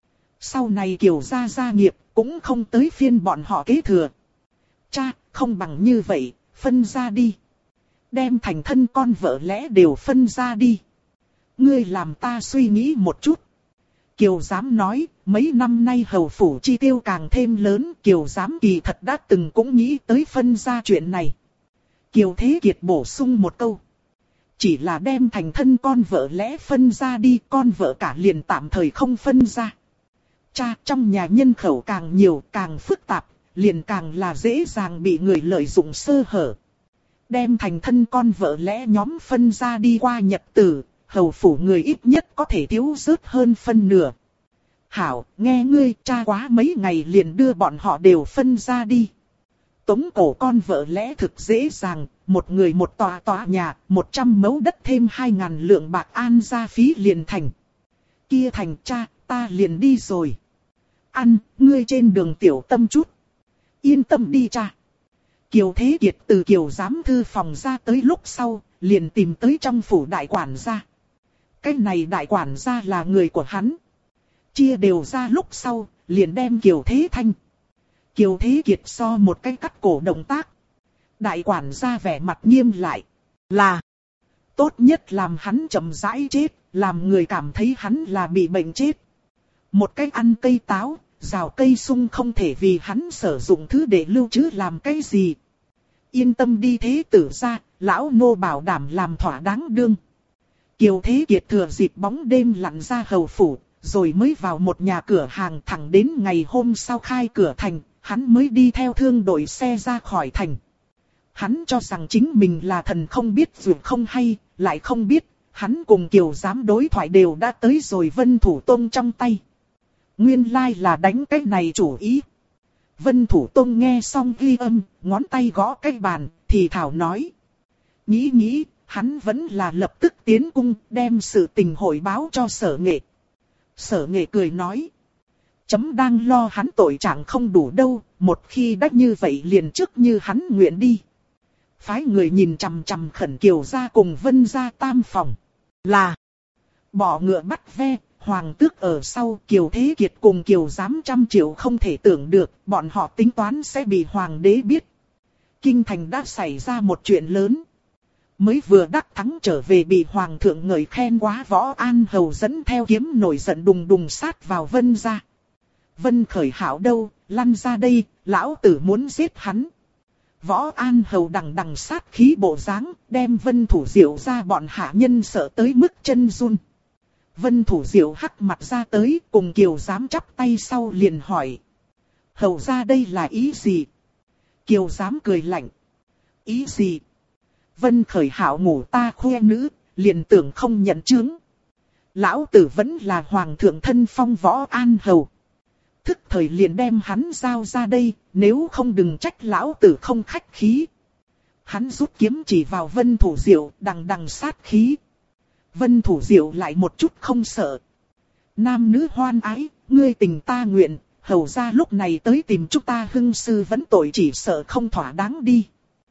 Sau này Kiều gia nghiệp, cũng không tới phiên bọn họ kế thừa. Cha, không bằng như vậy, phân ra đi. Đem thành thân con vợ lẽ đều phân ra đi. Ngươi làm ta suy nghĩ một chút. Kiều dám nói, mấy năm nay hầu phủ chi tiêu càng thêm lớn, Kiều dám kỳ thật đã từng cũng nghĩ tới phân ra chuyện này. Kiều Thế Kiệt bổ sung một câu. Chỉ là đem thành thân con vợ lẽ phân ra đi, con vợ cả liền tạm thời không phân ra. Cha, trong nhà nhân khẩu càng nhiều càng phức tạp, liền càng là dễ dàng bị người lợi dụng sơ hở. Đem thành thân con vợ lẽ nhóm phân ra đi qua nhật tử, hầu phủ người ít nhất có thể thiếu rớt hơn phân nửa. Hảo, nghe ngươi, cha quá mấy ngày liền đưa bọn họ đều phân ra đi. Tống cổ con vợ lẽ thực dễ dàng, một người một tòa nhà, 100 mẫu đất thêm 2.000 lượng bạc an gia phí liền thành. Kia thành cha, ta liền đi rồi. Ăn, ngươi trên đường tiểu tâm chút. Yên tâm đi cha. Kiều Thế Kiệt từ Kiều giám thư phòng ra tới lúc sau, liền tìm tới trong phủ đại quản gia. Cái này đại quản gia là người của hắn. Chia đều ra lúc sau, liền đem Kiều Thế Thanh, Kiều Thế Kiệt so một cái cắt cổ động tác. Đại quản gia vẻ mặt nghiêm lại. Là tốt nhất làm hắn chậm rãi chết, làm người cảm thấy hắn là bị bệnh chết. Một cái ăn cây táo, rào cây sung không thể vì hắn sử dụng thứ để lưu trữ làm cái gì. Yên tâm đi thế tử ra, lão nô bảo đảm làm thỏa đáng đương. Kiều Thế Kiệt thừa dịp bóng đêm lặn ra hầu phủ, rồi mới vào một nhà cửa hàng, thẳng đến ngày hôm sau khai cửa thành, hắn mới đi theo thương đội xe ra khỏi thành. Hắn cho rằng chính mình là thần không biết dù không hay, lại không biết, hắn cùng Kiều Giám đối thoại đều đã tới rồi Vân Thủ Tông trong tay. Nguyên lai là đánh cái này chủ ý. Vân Thủ Tông nghe xong ghi âm, ngón tay gõ cái bàn, thì thảo nói. Nghĩ, hắn vẫn là lập tức tiến cung, đem sự tình hội báo cho Sở Nghệ. Sở Nghệ cười nói. Chấm đang lo hắn tội trạng không đủ đâu, một khi đã như vậy liền trước như hắn nguyện đi. Phái người nhìn chằm chằm khẩn Kiều gia cùng Vân gia tam phòng. Là bỏ ngựa bắt ve, hoàng tước ở sau. Kiều Thế Kiệt cùng Kiều Giám 100 triệu không thể tưởng được, bọn họ tính toán sẽ bị hoàng đế biết. Kinh thành đã xảy ra một chuyện lớn. Mới vừa đắc thắng trở về bị hoàng thượng ngợi khen quá, Võ An Hầu dẫn theo kiếm nổi giận đùng đùng sát vào Vân gia. Vân Khởi Hảo đâu, lăn ra đây, lão tử muốn giết hắn. Võ An Hầu đằng đằng sát khí bộ dáng, đem Vân Thủ Diệu ra bọn hạ nhân sợ tới mức chân run. Vân Thủ Diệu hắc mặt ra tới, cùng Kiều Giám chắp tay sau liền hỏi. Hầu ra đây là ý gì? Kiều Giám cười lạnh. Ý gì? Vân Khởi Hảo ngủ ta khoe nữ, liền tưởng không nhận chướng. Lão tử vẫn là hoàng thượng thân phong Võ An Hầu. Thức thời liền đem hắn giao ra đây, nếu không đừng trách lão tử không khách khí. Hắn rút kiếm chỉ vào Vân Thủ Diệu, đằng đằng sát khí. Vân Thủ Diệu lại một chút không sợ. Nam nữ hoan ái, ngươi tình ta nguyện, hầu ra lúc này tới tìm chúng ta hưng sư vẫn tội chỉ sợ không thỏa đáng đi.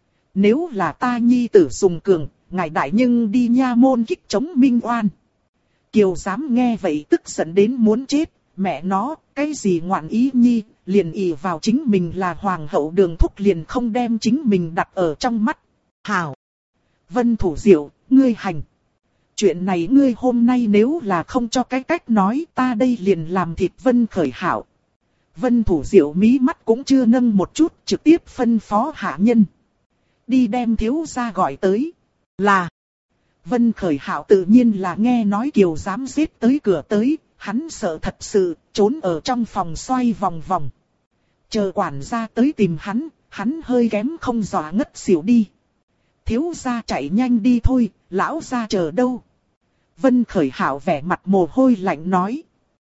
Nếu là ta nhi tử dùng cường, ngài đại nhưng đi nha môn kích chống minh oan. Kiều Giám nghe vậy tức giận đến muốn chết. Mẹ nó, cái gì ngoạn ý nhi, liền ỷ vào chính mình là hoàng hậu Đường thúc liền không đem chính mình đặt ở trong mắt. Hảo! Vân Thủ Diệu, ngươi hành! Chuyện này ngươi hôm nay nếu là không cho cái cách nói, ta đây liền làm thịt Vân Khởi Hảo. Vân Thủ Diệu mí mắt cũng chưa nâng một chút, trực tiếp phân phó hạ nhân. Đi đem thiếu gia gọi tới. Là! Vân Khởi Hảo tự nhiên là nghe nói Kiều Giám giết tới cửa tới. Hắn sợ thật sự, trốn ở trong phòng xoay vòng vòng. Chờ quản gia tới tìm hắn hơi kém không dọa ngất xỉu đi. Thiếu gia chạy nhanh đi thôi, lão gia chờ đâu. Vân Khởi Hảo vẻ mặt mồ hôi lạnh nói.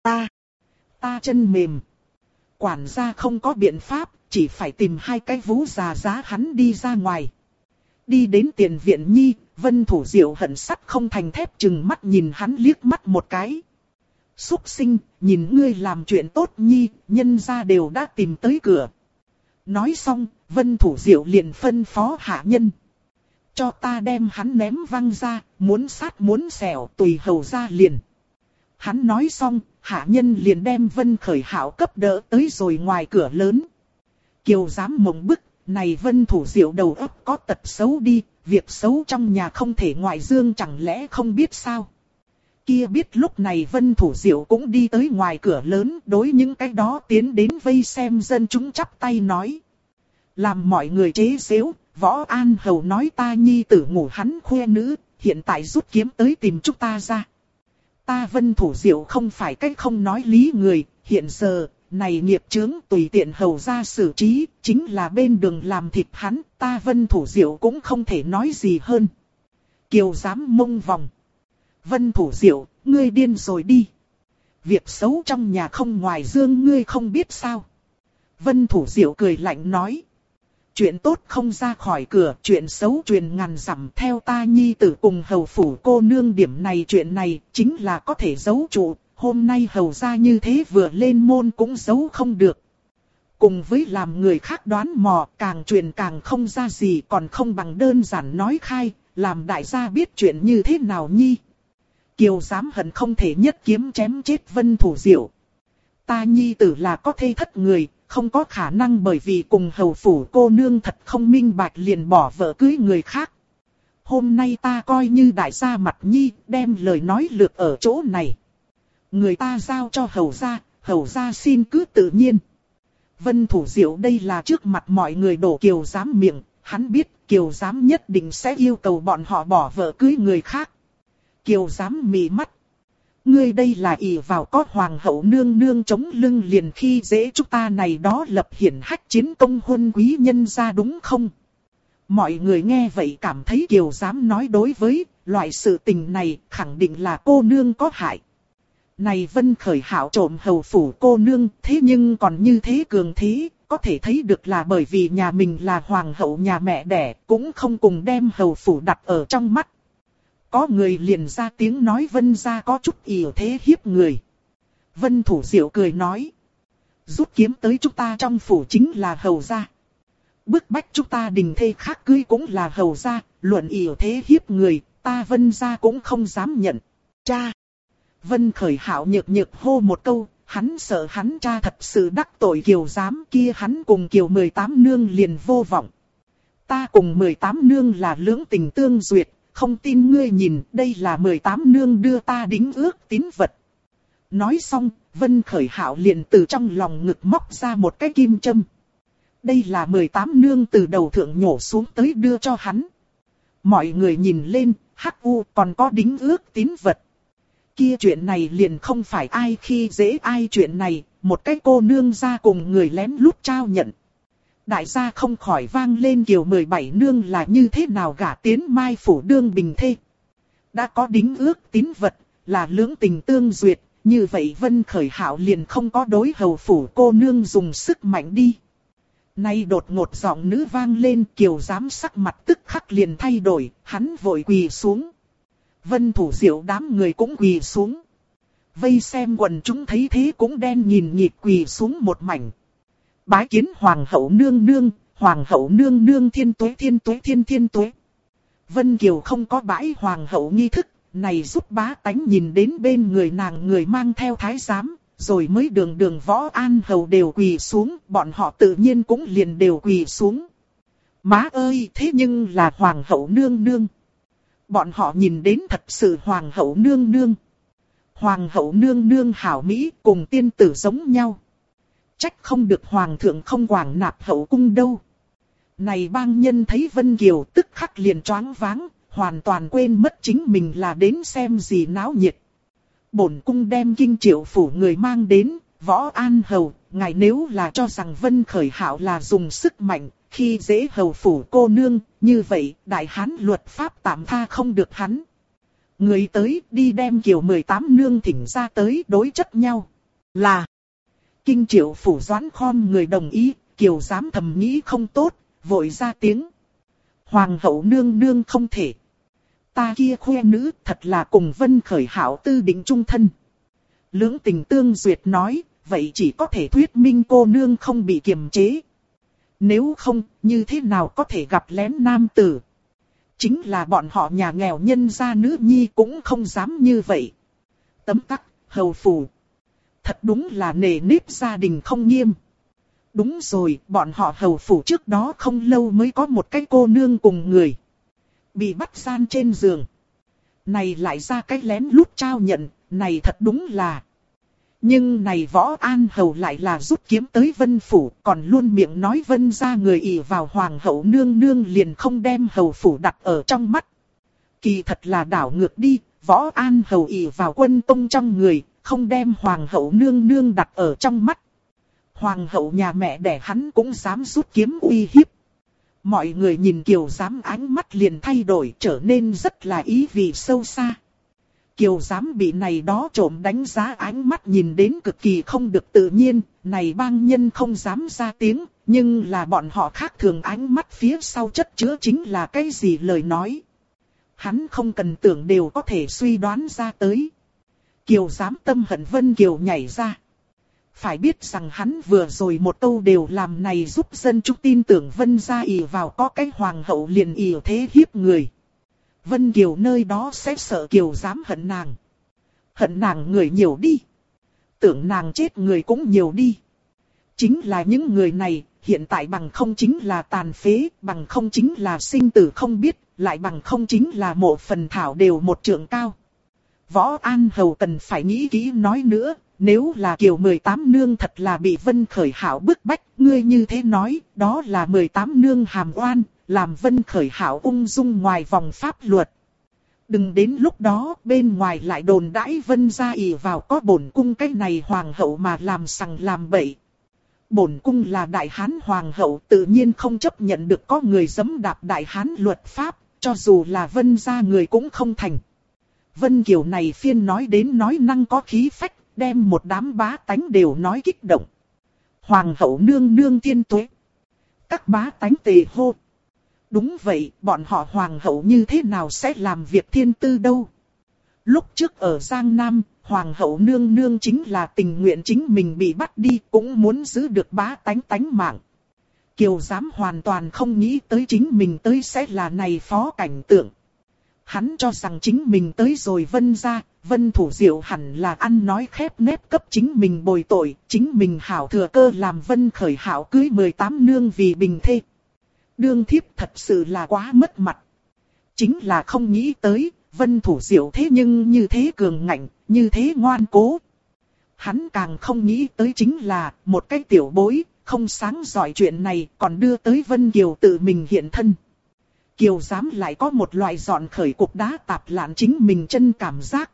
Ta chân mềm. Quản gia không có biện pháp, chỉ phải tìm hai cái vú già giá hắn đi ra ngoài. Đi đến tiền viện nhi, Vân Thủ Diệu hận sắt không thành thép chừng mắt nhìn hắn liếc mắt một cái. Súc sinh, nhìn ngươi làm chuyện tốt nhi, nhân gia đều đã tìm tới cửa. Nói xong, Vân Thủ Diệu liền phân phó hạ nhân. Cho ta đem hắn ném văng ra, muốn sát muốn xẻo tùy hầu ra liền. Hắn nói xong, hạ nhân liền đem Vân Khởi Hảo cấp đỡ tới rồi ngoài cửa lớn. Kiều Giám mộng bức, này Vân Thủ Diệu đầu óc có tật xấu đi, việc xấu trong nhà không thể ngoại dương chẳng lẽ không biết sao. Kia biết lúc này Vân Thủ Diệu cũng đi tới ngoài cửa lớn, đối những cái đó tiến đến vây xem dân chúng chắp tay nói. Làm mọi người chế giễu, Võ An Hầu nói ta nhi tử ngủ hắn khoe nữ, hiện tại rút kiếm tới tìm chúng ta ra. Ta Vân Thủ Diệu không phải cách không nói lý người, hiện giờ, này nghiệp chướng tùy tiện hầu ra xử trí, chính là bên đường làm thịt hắn, ta Vân Thủ Diệu cũng không thể nói gì hơn. Kiều Giám mông vòng. Vân Thủ Diệu, ngươi điên rồi đi. Việc xấu trong nhà không ngoài dương ngươi không biết sao. Vân Thủ Diệu cười lạnh nói. Chuyện tốt không ra khỏi cửa, chuyện xấu truyền ngàn dặm theo ta nhi tử cùng hầu phủ cô nương điểm này chuyện này chính là có thể giấu trụ. Hôm nay hầu ra như thế vừa lên môn cũng giấu không được. Cùng với làm người khác đoán mò càng truyền càng không ra gì còn không bằng đơn giản nói khai, làm đại gia biết chuyện như thế nào nhi. Kiều Giám hận không thể nhất kiếm chém chết Vân Thủ Diệu. Ta nhi tử là có thê thất người, không có khả năng bởi vì cùng hầu phủ cô nương thật không minh bạch liền bỏ vợ cưới người khác. Hôm nay ta coi như đại gia mặt nhi, đem lời nói lược ở chỗ này. Người ta giao cho hầu gia xin cứ tự nhiên. Vân Thủ Diệu đây là trước mặt mọi người đổ Kiều Giám miệng, hắn biết Kiều Giám nhất định sẽ yêu cầu bọn họ bỏ vợ cưới người khác. Kiều Giám mị mắt. Ngươi đây là ỷ vào có hoàng hậu nương nương chống lưng liền khi dễ chúng ta này đó lập hiển hách chiến công huân quý nhân ra đúng không? Mọi người nghe vậy cảm thấy Kiều Giám nói đối với loại sự tình này khẳng định là cô nương có hại. Này Vân Khởi Hạo trộm hầu phủ cô nương thế nhưng còn như thế cường thế, có thể thấy được là bởi vì nhà mình là hoàng hậu nhà mẹ đẻ cũng không cùng đem hầu phủ đặt ở trong mắt. Có người liền ra tiếng nói Vân gia có chút ỷ thế hiếp người. Vân Thủ Diệu cười nói. Rút kiếm tới chúng ta trong phủ chính là hầu gia. Bức bách chúng ta đình thê khác cưới cũng là hầu gia, luận ỷ thế hiếp người, ta Vân gia cũng không dám nhận. Cha! Vân Khởi Hạo nhược nhược hô một câu, hắn sợ hắn cha thật sự đắc tội Kiều Giám kia hắn cùng Kiều 18 nương liền vô vọng. Ta cùng 18 nương là lưỡng tình tương duyệt. Không tin ngươi nhìn, đây là 18 nương đưa ta đính ước tín vật. Nói xong, Vân Khởi Hạo liền từ trong lòng ngực móc ra một cái kim châm. Đây là 18 nương từ đầu thượng nhổ xuống tới đưa cho hắn. Mọi người nhìn lên, hắc u còn có đính ước tín vật. Kia chuyện này liền không phải ai khi dễ ai chuyện này, một cái cô nương ra cùng người lén lút trao nhận. Đại gia không khỏi vang lên Kiều 17 nương là như thế nào gả tiến Mai phủ đương bình thê. Đã có đính ước tín vật, là lưỡng tình tương duyệt, như vậy Vân Khởi Hạo liền không có đối hầu phủ cô nương dùng sức mạnh đi. Nay đột ngột giọng nữ vang lên Kiều Giám sắc mặt tức khắc liền thay đổi, hắn vội quỳ xuống. Vân Thủ Diệu đám người cũng quỳ xuống. Vây xem quần chúng thấy thế cũng đen nhìn nhịp quỳ xuống một mảnh. Bái kiến hoàng hậu nương nương thiên tuế thiên tuế. Vân Kiều không có bãi hoàng hậu nghi thức, này giúp bá tánh nhìn đến bên người nàng người mang theo thái giám, rồi mới đường Võ An hầu đều quỳ xuống, bọn họ tự nhiên cũng liền đều quỳ xuống. Má ơi, thế nhưng là hoàng hậu nương nương. Bọn họ nhìn đến thật sự hoàng hậu nương nương. Hoàng hậu nương nương hảo mỹ cùng tiên tử giống nhau. Trách không được hoàng thượng không quảng nạp hậu cung đâu. Này bang nhân thấy Vân Kiều tức khắc liền choáng váng, hoàn toàn quên mất chính mình là đến xem gì náo nhiệt. Bổn cung đem Kinh Triệu phủ người mang đến, Võ An hầu, ngài nếu là cho rằng Vân Khởi Hạo là dùng sức mạnh, khi dễ hầu phủ cô nương, như vậy đại hán luật pháp tạm tha không được hắn. Người tới đi đem Kiều 18 nương thỉnh ra tới đối chất nhau. Là Kinh Triệu phủ Doãn khom người đồng ý, Kiều Giám thầm nghĩ không tốt, vội ra tiếng. Hoàng hậu nương nương không thể. Ta kia khoe nữ thật là cùng Vân Khởi Hạo tư định chung thân. Lưỡng tình tương duyệt nói, vậy chỉ có thể thuyết minh cô nương không bị kiềm chế. Nếu không, như thế nào có thể gặp lén nam tử? Chính là bọn họ nhà nghèo nhân gia nữ nhi cũng không dám như vậy. Tấm tắc, hầu phủ. Thật đúng là nề nếp gia đình không nghiêm. Đúng rồi, bọn họ hầu phủ trước đó không lâu mới có một cái cô nương cùng người. Bị bắt gian trên giường. Này lại ra cái lén lút trao nhận, này thật đúng là. Nhưng này Võ An hầu lại là rút kiếm tới Vân phủ, còn luôn miệng nói Vân ra người ỷ vào hoàng hậu nương nương liền không đem hầu phủ đặt ở trong mắt. Kỳ thật là đảo ngược đi, Võ An hầu ỷ vào quân tông trong người, không đem hoàng hậu nương nương đặt ở trong mắt. Hoàng hậu nhà mẹ đẻ hắn cũng dám rút kiếm uy hiếp. Mọi người nhìn Kiều Giám ánh mắt liền thay đổi trở nên rất là ý vị sâu xa. Kiều Giám bị này đó trộm đánh giá ánh mắt nhìn đến cực kỳ không được tự nhiên, này bang nhân không dám ra tiếng, nhưng là bọn họ khác thường ánh mắt phía sau chất chứa chính là cái gì lời nói. Hắn không cần tưởng đều có thể suy đoán ra tới. Kiều Giám tâm hận Vân Kiều nhảy ra. Phải biết rằng hắn vừa rồi một câu đều làm này giúp dân chúng tin tưởng Vân gia ỷ vào có cái hoàng hậu liền ỷ thế hiếp người. Vân Kiều nơi đó sẽ sợ Kiều Giám hận nàng. Hận nàng người nhiều đi. Tưởng nàng chết người cũng nhiều đi. Chính là những người này, hiện tại bằng không chính là tàn phế, bằng không chính là sinh tử không biết, lại bằng không chính là mộ phần thảo đều một trượng cao. Võ An Hầu cần phải nghĩ kỹ nói nữa, nếu là Kiều 18 nương thật là bị Vân Khởi Hảo bức bách, ngươi như thế nói, đó là 18 nương hàm oan, làm Vân Khởi Hảo ung dung ngoài vòng pháp luật. Đừng đến lúc đó bên ngoài lại đồn đãi Vân gia ỷ vào có bổn cung cái này hoàng hậu mà làm sằng làm bậy. Bổn cung là đại hán hoàng hậu, tự nhiên không chấp nhận được có người giẫm đạp đại hán luật pháp, cho dù là Vân gia người cũng không thành. Vân Kiều này phiên nói đến nói năng có khí phách, đem một đám bá tánh đều nói kích động. Hoàng hậu nương nương thiên tuế. Các bá tánh tề hô. Đúng vậy, bọn họ hoàng hậu như thế nào sẽ làm việc thiên tư đâu? Lúc trước ở Giang Nam, hoàng hậu nương nương chính là tình nguyện chính mình bị bắt đi, cũng muốn giữ được bá tánh tánh mạng. Kiều Giám hoàn toàn không nghĩ tới chính mình tới sẽ là này phó cảnh tượng. Hắn cho rằng chính mình tới rồi Vân gia, Vân Thủ Diệu hẳn là ăn nói khép nép cấp chính mình bồi tội, chính mình hảo thừa cơ làm Vân Khởi Hảo cưới 18 nương vì bình thê. Đương thiếp thật sự là quá mất mặt. Chính là không nghĩ tới, Vân Thủ Diệu thế nhưng như thế cường ngạnh, như thế ngoan cố. Hắn càng không nghĩ tới chính là một cái tiểu bối, không sáng giỏi chuyện này còn đưa tới Vân Kiều tự mình hiện thân. Kiều Giám lại có một loại dọn khởi cục đá tạp lạn chính mình chân cảm giác.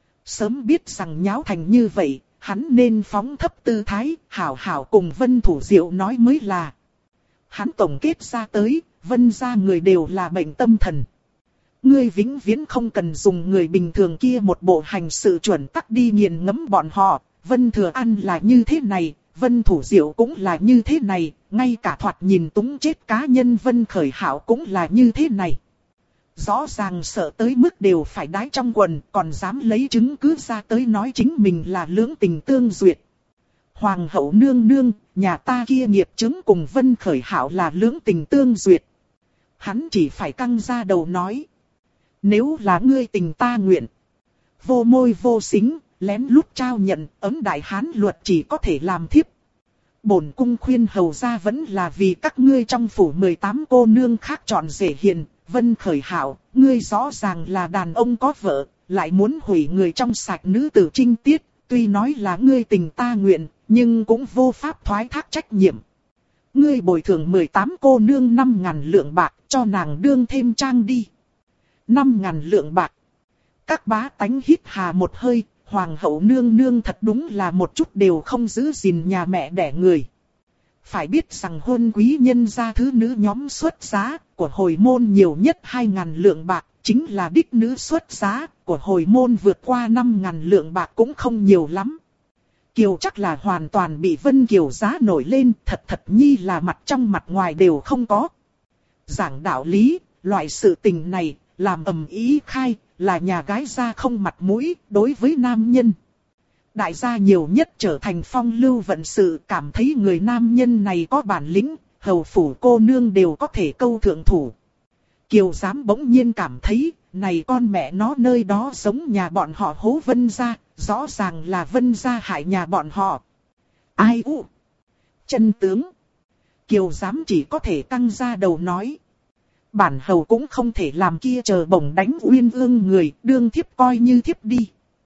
Sớm biết rằng nháo thành như vậy, hắn nên phóng thấp tư thái, hảo hảo cùng Vân Thủ Diệu nói mới là. Hắn tổng kết ra tới, Vân gia người đều là bệnh tâm thần. Ngươi vĩnh viễn không cần dùng người bình thường kia một bộ hành sự chuẩn tắc đi nghiền ngẫm bọn họ. Vân Thừa An là như thế này, Vân Thủ Diệu cũng là như thế này, ngay cả thoạt nhìn túng chết cá nhân Vân Khởi Hảo cũng là như thế này. Rõ ràng sợ tới mức đều phải đái trong quần, còn dám lấy chứng cứ ra tới nói chính mình là lưỡng tình tương duyệt. Hoàng hậu nương nương, nhà ta kia nghiệp chứng cùng Vân Khởi Hảo là lưỡng tình tương duyệt. Hắn chỉ phải căng ra đầu nói. Nếu là ngươi tình ta nguyện. Vô môi vô xính, lén lút trao nhận, ấm đại hán luật chỉ có thể làm thiếp. Bổn cung khuyên hầu ra vẫn là vì các ngươi trong phủ 18 cô nương khác chọn rể hiền. Vân Khởi Hảo, ngươi rõ ràng là đàn ông có vợ, lại muốn hủy người trong sạch nữ tử trinh tiết. Tuy nói là ngươi tình ta nguyện, nhưng cũng vô pháp thoái thác trách nhiệm. Ngươi bồi thường 18 cô nương 5.000 lượng bạc, cho nàng đương thêm trang đi. 5.000 lượng bạc. Các bá tánh hít hà một hơi, hoàng hậu nương nương thật đúng là một chút đều không giữ gìn nhà mẹ đẻ người. Phải biết rằng hôn quý nhân gia thứ nữ nhóm xuất giá, của hồi môn nhiều nhất 2.000 lượng bạc, chính là đích nữ xuất giá, của hồi môn vượt qua 5.000 lượng bạc cũng không nhiều lắm. Kiều chắc là hoàn toàn bị Vân Kiều giá nổi lên, thật nhi là mặt trong mặt ngoài đều không có. Giảng đạo lý, loại sự tình này, làm ầm ý khai, là nhà gái gia không mặt mũi, đối với nam nhân. Đại gia nhiều nhất trở thành phong lưu vận sự, cảm thấy người nam nhân này có bản lĩnh, hầu phủ cô nương đều có thể câu thượng thủ. Kiều Giám bỗng nhiên cảm thấy, này con mẹ nó nơi đó giống nhà bọn họ hố Vân gia, rõ ràng là Vân gia hại nhà bọn họ. Ai u? Chân tướng. Kiều Giám chỉ có thể căng ra đầu nói. Bản hầu cũng không thể làm kia chờ bổng đánh uyên ương người, đương thiếp coi như thiếp đi.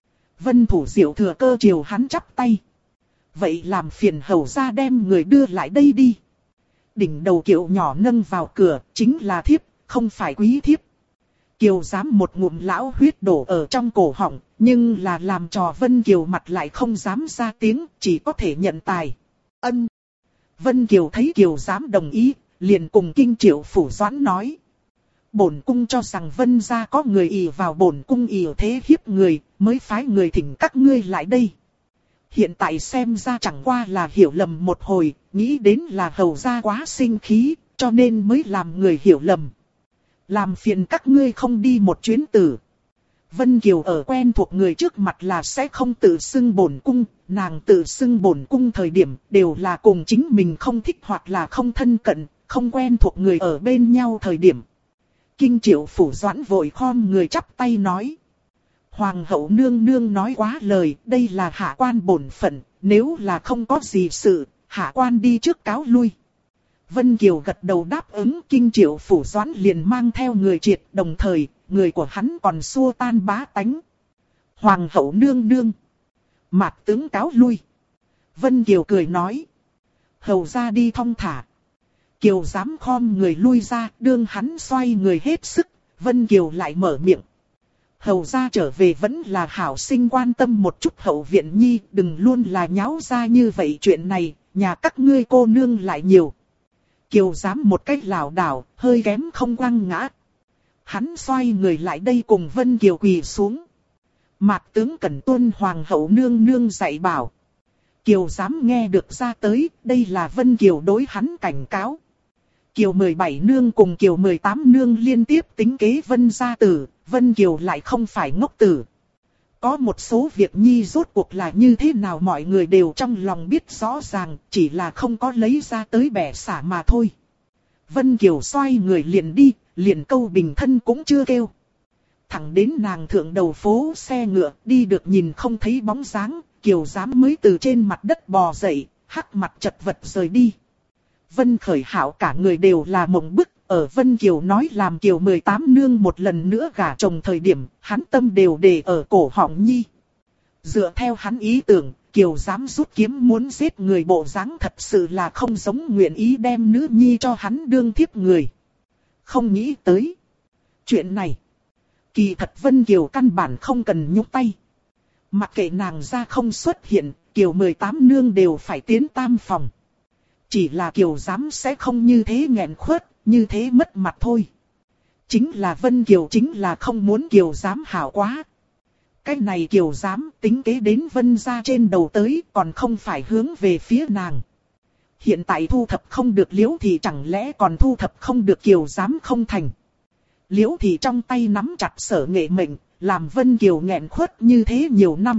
Vân Thủ Diệu thừa cơ chiều hắn chắp tay. Vậy làm phiền hầu ra đem người đưa lại đây đi. Đỉnh đầu kiệu nhỏ nâng vào cửa, chính là thiếp, không phải quý thiếp. Kiều Giám một ngụm lão huyết đổ ở trong cổ họng, nhưng là làm trò Vân Kiều mặt lại không dám ra tiếng, chỉ có thể nhận tài. Ân. Vân Kiều thấy Kiều Giám đồng ý, liền cùng Kinh Triệu Phủ Doãn nói. Bổn cung cho rằng Vân gia có người ỷ vào bổn cung ỷ thế hiếp người, mới phái người thỉnh các ngươi lại đây. Hiện tại xem ra chẳng qua là hiểu lầm một hồi, nghĩ đến là hầu gia quá sinh khí, cho nên mới làm người hiểu lầm. Làm phiền các ngươi không đi một chuyến tử. Vân Kiều ở quen thuộc người trước mặt là sẽ không tự xưng bổn cung, nàng tự xưng bổn cung thời điểm đều là cùng chính mình không thích hoặc là không thân cận, không quen thuộc người ở bên nhau thời điểm. Kinh Triệu Phủ Doãn vội khom người chắp tay nói. Hoàng hậu nương nương nói quá lời, đây là hạ quan bổn phận, nếu là không có gì sự, hạ quan đi trước cáo lui. Vân Kiều gật đầu đáp ứng. Kinh Triệu Phủ Doãn liền mang theo người triệt, đồng thời, người của hắn còn xua tan bá tánh. Hoàng hậu nương nương. Mạc tướng cáo lui. Vân Kiều cười nói. Hầu ra đi thong thả. Kiều dám khom người lui ra, đương hắn xoay người hết sức, Vân Kiều lại mở miệng. Hầu ra trở về vẫn là hảo sinh quan tâm một chút hậu viện nhi, đừng luôn là nháo ra như vậy chuyện này, nhà các ngươi cô nương lại nhiều. Kiều dám một cách lảo đảo, hơi kém không quăng ngã. Hắn xoay người lại đây cùng Vân Kiều quỳ xuống. Mạc tướng cần tuân hoàng hậu nương nương dạy bảo. Kiều dám nghe được ra tới, đây là Vân Kiều đối hắn cảnh cáo. Kiều 17 nương cùng Kiều 18 nương liên tiếp tính kế Vân gia tử, Vân Kiều lại không phải ngốc tử. Có một số việc nhi rốt cuộc là như thế nào mọi người đều trong lòng biết rõ ràng, chỉ là không có lấy ra tới bẻ xả mà thôi. Vân Kiều xoay người liền đi, liền câu bình thân cũng chưa kêu. Thẳng đến nàng thượng đầu phố xe ngựa, đi được nhìn không thấy bóng dáng, Kiều dám mới từ trên mặt đất bò dậy, hắc mặt chật vật rời đi. Vân Khởi Hạo cả người đều là mộng bức, ở Vân Kiều nói làm Kiều 18 nương một lần nữa gả chồng thời điểm, hắn tâm đều để ở cổ họng nhi. Dựa theo hắn ý tưởng, Kiều dám rút kiếm muốn giết người bộ dáng thật sự là không giống nguyện ý đem nữ nhi cho hắn đương thiếp người. Không nghĩ tới chuyện này. Kỳ thật Vân Kiều căn bản không cần nhúc tay. Mặc kệ nàng ra không xuất hiện, Kiều 18 nương đều phải tiến tam phòng. Chỉ là Kiều dám sẽ không như thế nghẹn khuất, như thế mất mặt thôi. Chính là Vân Kiều chính là không muốn Kiều dám hảo quá. Cái này Kiều dám tính kế đến Vân gia trên đầu tới còn không phải hướng về phía nàng. Hiện tại thu thập không được Liễu Thị chẳng lẽ còn thu thập không được Kiều dám không thành. Liễu Thị trong tay nắm chặt Sở Nghệ mệnh, làm Vân Kiều nghẹn khuất như thế nhiều năm.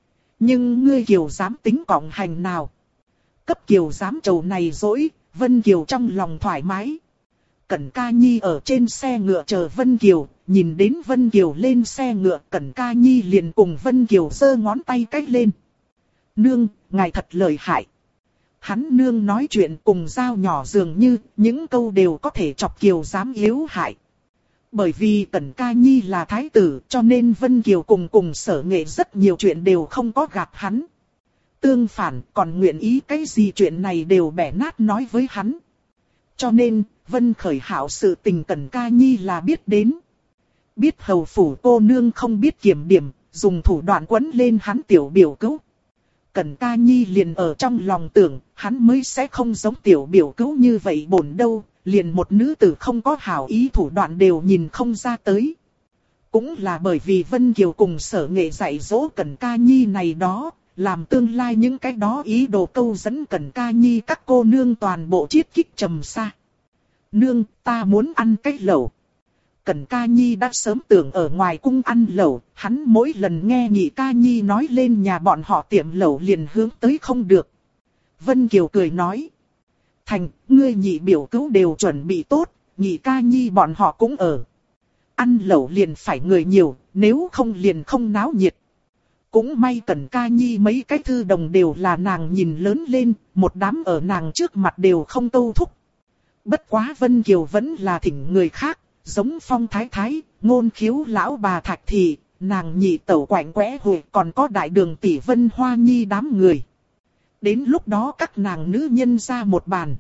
Nhưng ngươi Kiều dám tính cộng hành nào? Cấp Kiều dám trầu này dỗi, Vân Kiều trong lòng thoải mái. Cẩn Ca Nhi ở trên xe ngựa chờ Vân Kiều, nhìn đến Vân Kiều lên xe ngựa, Cẩn Ca Nhi liền cùng Vân Kiều giơ ngón tay cách lên. Nương, ngài thật lợi hại. Hắn nương nói chuyện cùng dao nhỏ dường như, những câu đều có thể chọc Kiều dám yếu hại. Bởi vì Cẩn Ca Nhi là thái tử, cho nên Vân Kiều cùng Sở Nghệ rất nhiều chuyện đều không có gạt hắn. Tương phản, còn nguyện ý cái gì chuyện này đều bẻ nát nói với hắn. Cho nên, Vân Khởi Hạo sự tình Cẩn Ca Nhi là biết đến. Biết hầu phủ cô nương không biết kiểm điểm, dùng thủ đoạn quấn lên hắn tiểu biểu cữu. Cẩn Ca Nhi liền ở trong lòng tưởng, hắn mới sẽ không giống tiểu biểu cữu như vậy bổn đâu, liền một nữ tử không có hảo ý thủ đoạn đều nhìn không ra tới. Cũng là bởi vì Vân Kiều cùng Sở Nghệ dạy dỗ Cẩn Ca Nhi này đó, làm tương lai những cái đó ý đồ câu dẫn Cẩn Ca Nhi các cô nương toàn bộ chiết kích trầm xa. Nương, ta muốn ăn cái lẩu. Cẩn Ca Nhi đã sớm tưởng ở ngoài cung ăn lẩu, hắn mỗi lần nghe Nhị Ca Nhi nói lên nhà bọn họ tiệm lẩu liền hướng tới không được. Vân Kiều cười nói. Thành, ngươi nhị biểu cữu đều chuẩn bị tốt, Nhị Ca Nhi bọn họ cũng ở. Ăn lẩu liền phải người nhiều, nếu không liền không náo nhiệt. Cũng may Cẩn Ca Nhi mấy cái thư đồng đều là nàng nhìn lớn lên, một đám ở nàng trước mặt đều không câu thúc. Bất quá Vân Kiều vẫn là thỉnh người khác, giống Phong Thái Thái, Ngôn Khiếu lão bà Thạch Thị, nàng nhị tẩu Quạnh Quẽ Huệ còn có đại đường tỷ Vân Hoa Nhi đám người. Đến lúc đó các nàng nữ nhân ra một bàn,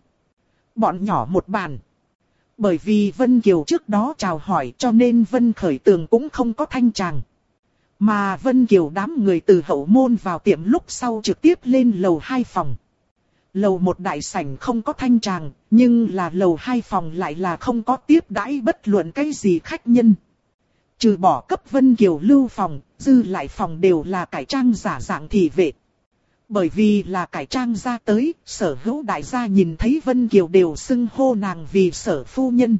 bọn nhỏ một bàn. Bởi vì Vân Kiều trước đó chào hỏi cho nên Vân Khởi Tường cũng không có thanh tràng. Mà Vân Kiều đám người từ hậu môn vào tiệm lúc sau trực tiếp lên lầu 2 phòng. Lầu 1 đại sảnh không có thanh tràng, nhưng là lầu 2 phòng lại là không có tiếp đãi bất luận cái gì khách nhân. Trừ bỏ cấp Vân Kiều lưu phòng, dư lại phòng đều là cải trang giả dạng thị vệ. Bởi vì là cải trang ra tới, Sở hữu đại gia nhìn thấy Vân Kiều đều xưng hô nàng vì Sở phu nhân.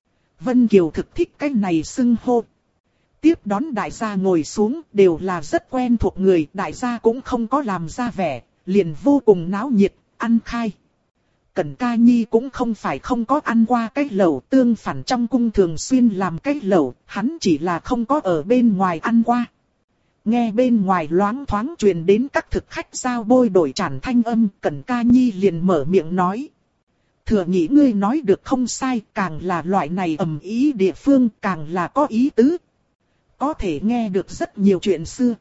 Vân Kiều thực thích cái này xưng hô. Tiếp đón đại gia ngồi xuống đều là rất quen thuộc người, đại gia cũng không có làm ra vẻ, liền vô cùng náo nhiệt, ăn khai. Cẩn Ca Nhi cũng không phải không có ăn qua cái lẩu, tương phản trong cung thường xuyên làm cái lẩu, hắn chỉ là không có ở bên ngoài ăn qua. Nghe bên ngoài loáng thoáng truyền đến các thực khách giao bôi đổi tràn thanh âm, Cẩn Ca Nhi liền mở miệng nói. Thừa nghĩ ngươi nói được không sai, càng là loại này ầm ý địa phương càng là có ý tứ. Có thể nghe được rất nhiều chuyện xưa.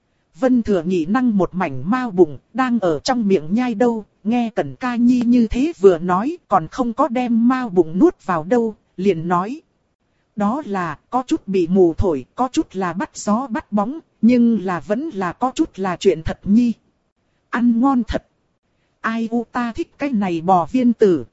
Vân Thừa Nhị năng một mảnh mao bụng, đang ở trong miệng nhai đâu, nghe Cẩn Ca Nhi như thế vừa nói, còn không có đem mao bụng nuốt vào đâu, liền nói. Đó là, có chút bị mù thổi, có chút là bắt gió bắt bóng, nhưng là vẫn là có chút là chuyện thật nhi. Ăn ngon thật. Ai u ta thích cái này bò viên tử.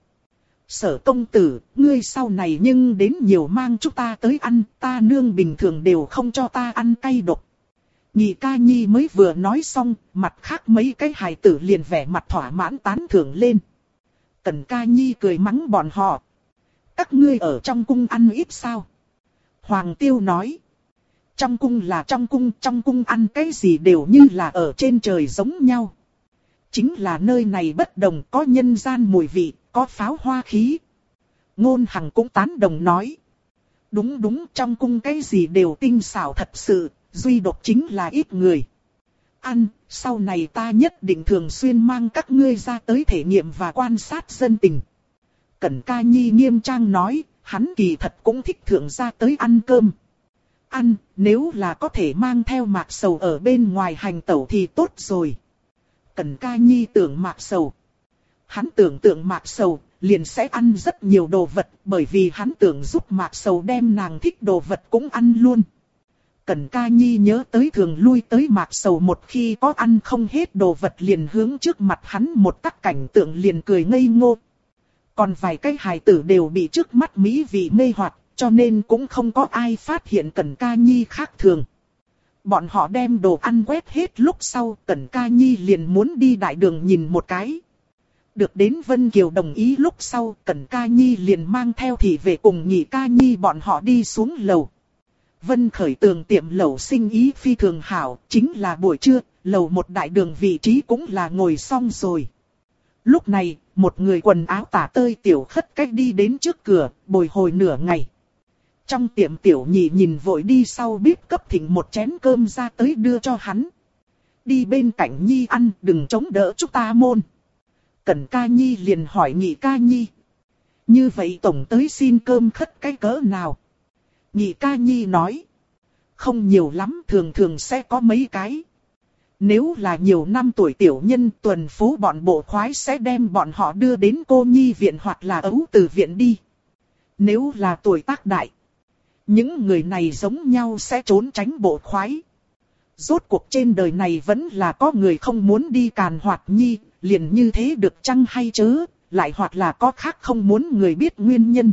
Sở công tử, ngươi sau này nhưng đến nhiều mang chúng ta tới ăn, ta nương bình thường đều không cho ta ăn cay độc. Nhị Ca Nhi mới vừa nói xong, mặt khác mấy cái hài tử liền vẻ mặt thỏa mãn tán thưởng lên. Cẩn Ca Nhi cười mắng bọn họ. Các ngươi ở trong cung ăn ít sao? Hoàng Tiêu nói. Trong cung là trong cung ăn cái gì đều như là ở trên trời giống nhau. Chính là nơi này bất đồng, có nhân gian mùi vị, có pháo hoa khí. Ngôn Hằng cũng tán đồng nói. Đúng, trong cung cái gì đều tinh xảo thật sự, duy độc chính là ít người. Ăn, sau này ta nhất định thường xuyên mang các ngươi ra tới thể nghiệm và quan sát dân tình. Cẩn Ca Nhi nghiêm trang nói, hắn kỳ thật cũng thích thượng ra tới ăn cơm. Ăn, nếu là có thể mang theo Mạc Sầu ở bên ngoài hành tẩu thì tốt rồi. Cẩn Ca Nhi tưởng Mạc Sầu. Hắn tưởng tượng Mạc Sầu, liền sẽ ăn rất nhiều đồ vật, bởi vì hắn tưởng giúp Mạc Sầu đem nàng thích đồ vật cũng ăn luôn. Cẩn Ca Nhi nhớ tới thường lui tới Mạc Sầu một khi có ăn không hết đồ vật liền hướng trước mặt hắn một tác cảnh tượng liền cười ngây ngô. Còn vài cái hài tử đều bị trước mắt mỹ vị mê hoặc, cho nên cũng không có ai phát hiện Cẩn Ca Nhi khác thường. Bọn họ đem đồ ăn quét hết lúc sau, Cẩn Ca Nhi liền muốn đi đại đường nhìn một cái. Được đến Vân Kiều đồng ý lúc sau, Cẩn Ca Nhi liền mang theo thị vệ cùng Nhị Ca Nhi bọn họ đi xuống lầu. Vân Khởi Tường tiệm lẩu sinh ý phi thường hảo, chính là buổi trưa, lầu một đại đường vị trí cũng là ngồi xong rồi. Lúc này, một người quần áo tả tơi tiểu khất cách đi đến trước cửa, bồi hồi nửa ngày. Trong tiệm tiểu nhị nhìn vội đi sau bếp cấp thịnh một chén cơm ra tới đưa cho hắn. Đi bên cạnh Nhi ăn, đừng chống đỡ chúng ta môn. Cẩn Ca Nhi liền hỏi Nhị Ca Nhi. Như vậy tổng tới xin cơm khất cái cỡ nào? Nhị Ca Nhi nói. Không nhiều lắm, thường thường sẽ có mấy cái. Nếu là nhiều năm tuổi tiểu nhân, tuần phố bọn bộ khoái sẽ đem bọn họ đưa đến cô nhi viện hoặc là ấu từ viện đi. Nếu là tuổi tác đại, những người này giống nhau sẽ trốn tránh bộ khoái. Rốt cuộc trên đời này vẫn là có người không muốn đi càn hoạt nhi, liền như thế được chăng hay chớ, lại hoặc là có khác không muốn người biết nguyên nhân.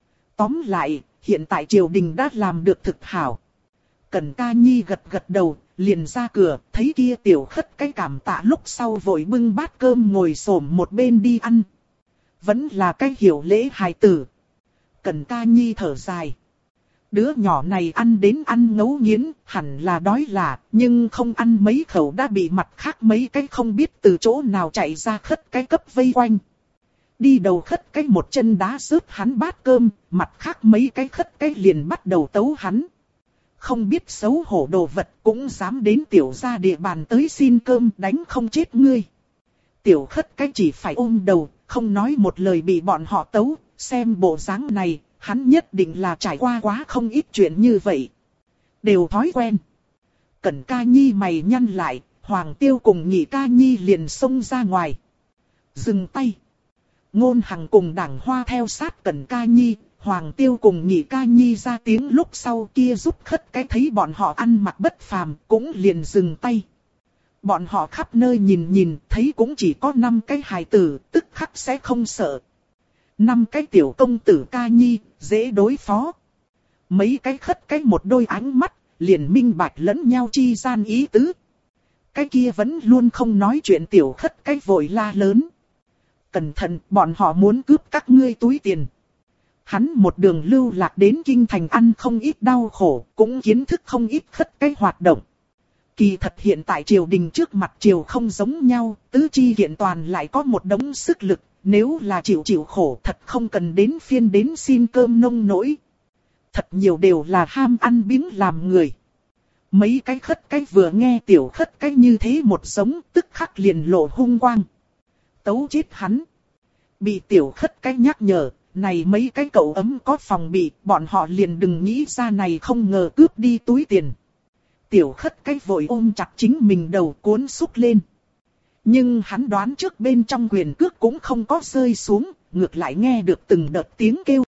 Tóm lại, hiện tại triều đình đã làm được thực hảo. Cẩn Ca Nhi gật gật đầu, liền ra cửa, thấy kia tiểu khất cái cảm tạ lúc sau vội bưng bát cơm ngồi xổm một bên đi ăn. Vẫn là cái hiểu lễ hài tử. Cẩn Ca Nhi thở dài. Đứa nhỏ này ăn đến ăn ngấu nghiến, hẳn là đói là, nhưng không ăn mấy khẩu đã bị mặt khác mấy cái không biết từ chỗ nào chạy ra khất cái cấp vây quanh. Đi đầu khất cái một chân đá rớt hắn bát cơm, mặt khác mấy cái khất cái liền bắt đầu tấu hắn. Không biết xấu hổ đồ vật cũng dám đến tiểu gia địa bàn tới xin cơm, đánh không chết ngươi. Tiểu khất cái chỉ phải ôm đầu, không nói một lời bị bọn họ tấu, xem bộ dáng này, hắn nhất định là trải qua quá không ít chuyện như vậy. Đều thói quen. Cẩn Ca Nhi mày nhăn lại, Hoàng Tiêu cùng Nhị Ca Nhi liền xông ra ngoài. Dừng tay. Ngôn Hằng cùng Đảng Hoa theo sát Cẩn Ca Nhi. Hoàng Tiêu cùng Nhị Ca Nhi ra tiếng lúc sau kia giúp khất cái thấy bọn họ ăn mặc bất phàm, cũng liền dừng tay. Bọn họ khắp nơi nhìn thấy cũng chỉ có 5 cái hài tử, tức khắc sẽ không sợ. 5 cái tiểu công tử Ca Nhi, dễ đối phó. Mấy cái khất cái một đôi ánh mắt, liền minh bạch lẫn nhau chi gian ý tứ. Cái kia vẫn luôn không nói chuyện tiểu khất cái vội la lớn. Cẩn thận, bọn họ muốn cướp các ngươi túi tiền. Hắn một đường lưu lạc đến kinh thành ăn không ít đau khổ, cũng kiến thức không ít khất cái hoạt động. Kỳ thật hiện tại triều đình trước mặt triều không giống nhau, tứ chi kiện toàn lại có một đống sức lực, nếu là chịu khổ thật không cần đến phiên đến xin cơm nông nỗi. Thật nhiều đều là ham ăn biếng làm người. Mấy cái khất cái vừa nghe tiểu khất cái như thế một giống, tức khắc liền lộ hung quang. Tấu chết hắn. Bị tiểu khất cái nhắc nhở, này mấy cái cậu ấm có phòng bị, bọn họ liền đừng nghĩ ra này không ngờ cướp đi túi tiền. Tiểu khất cái vội ôm chặt chính mình đầu cuốn xúc lên. Nhưng hắn đoán trước bên trong quyền cước cũng không có rơi xuống, ngược lại nghe được từng đợt tiếng kêu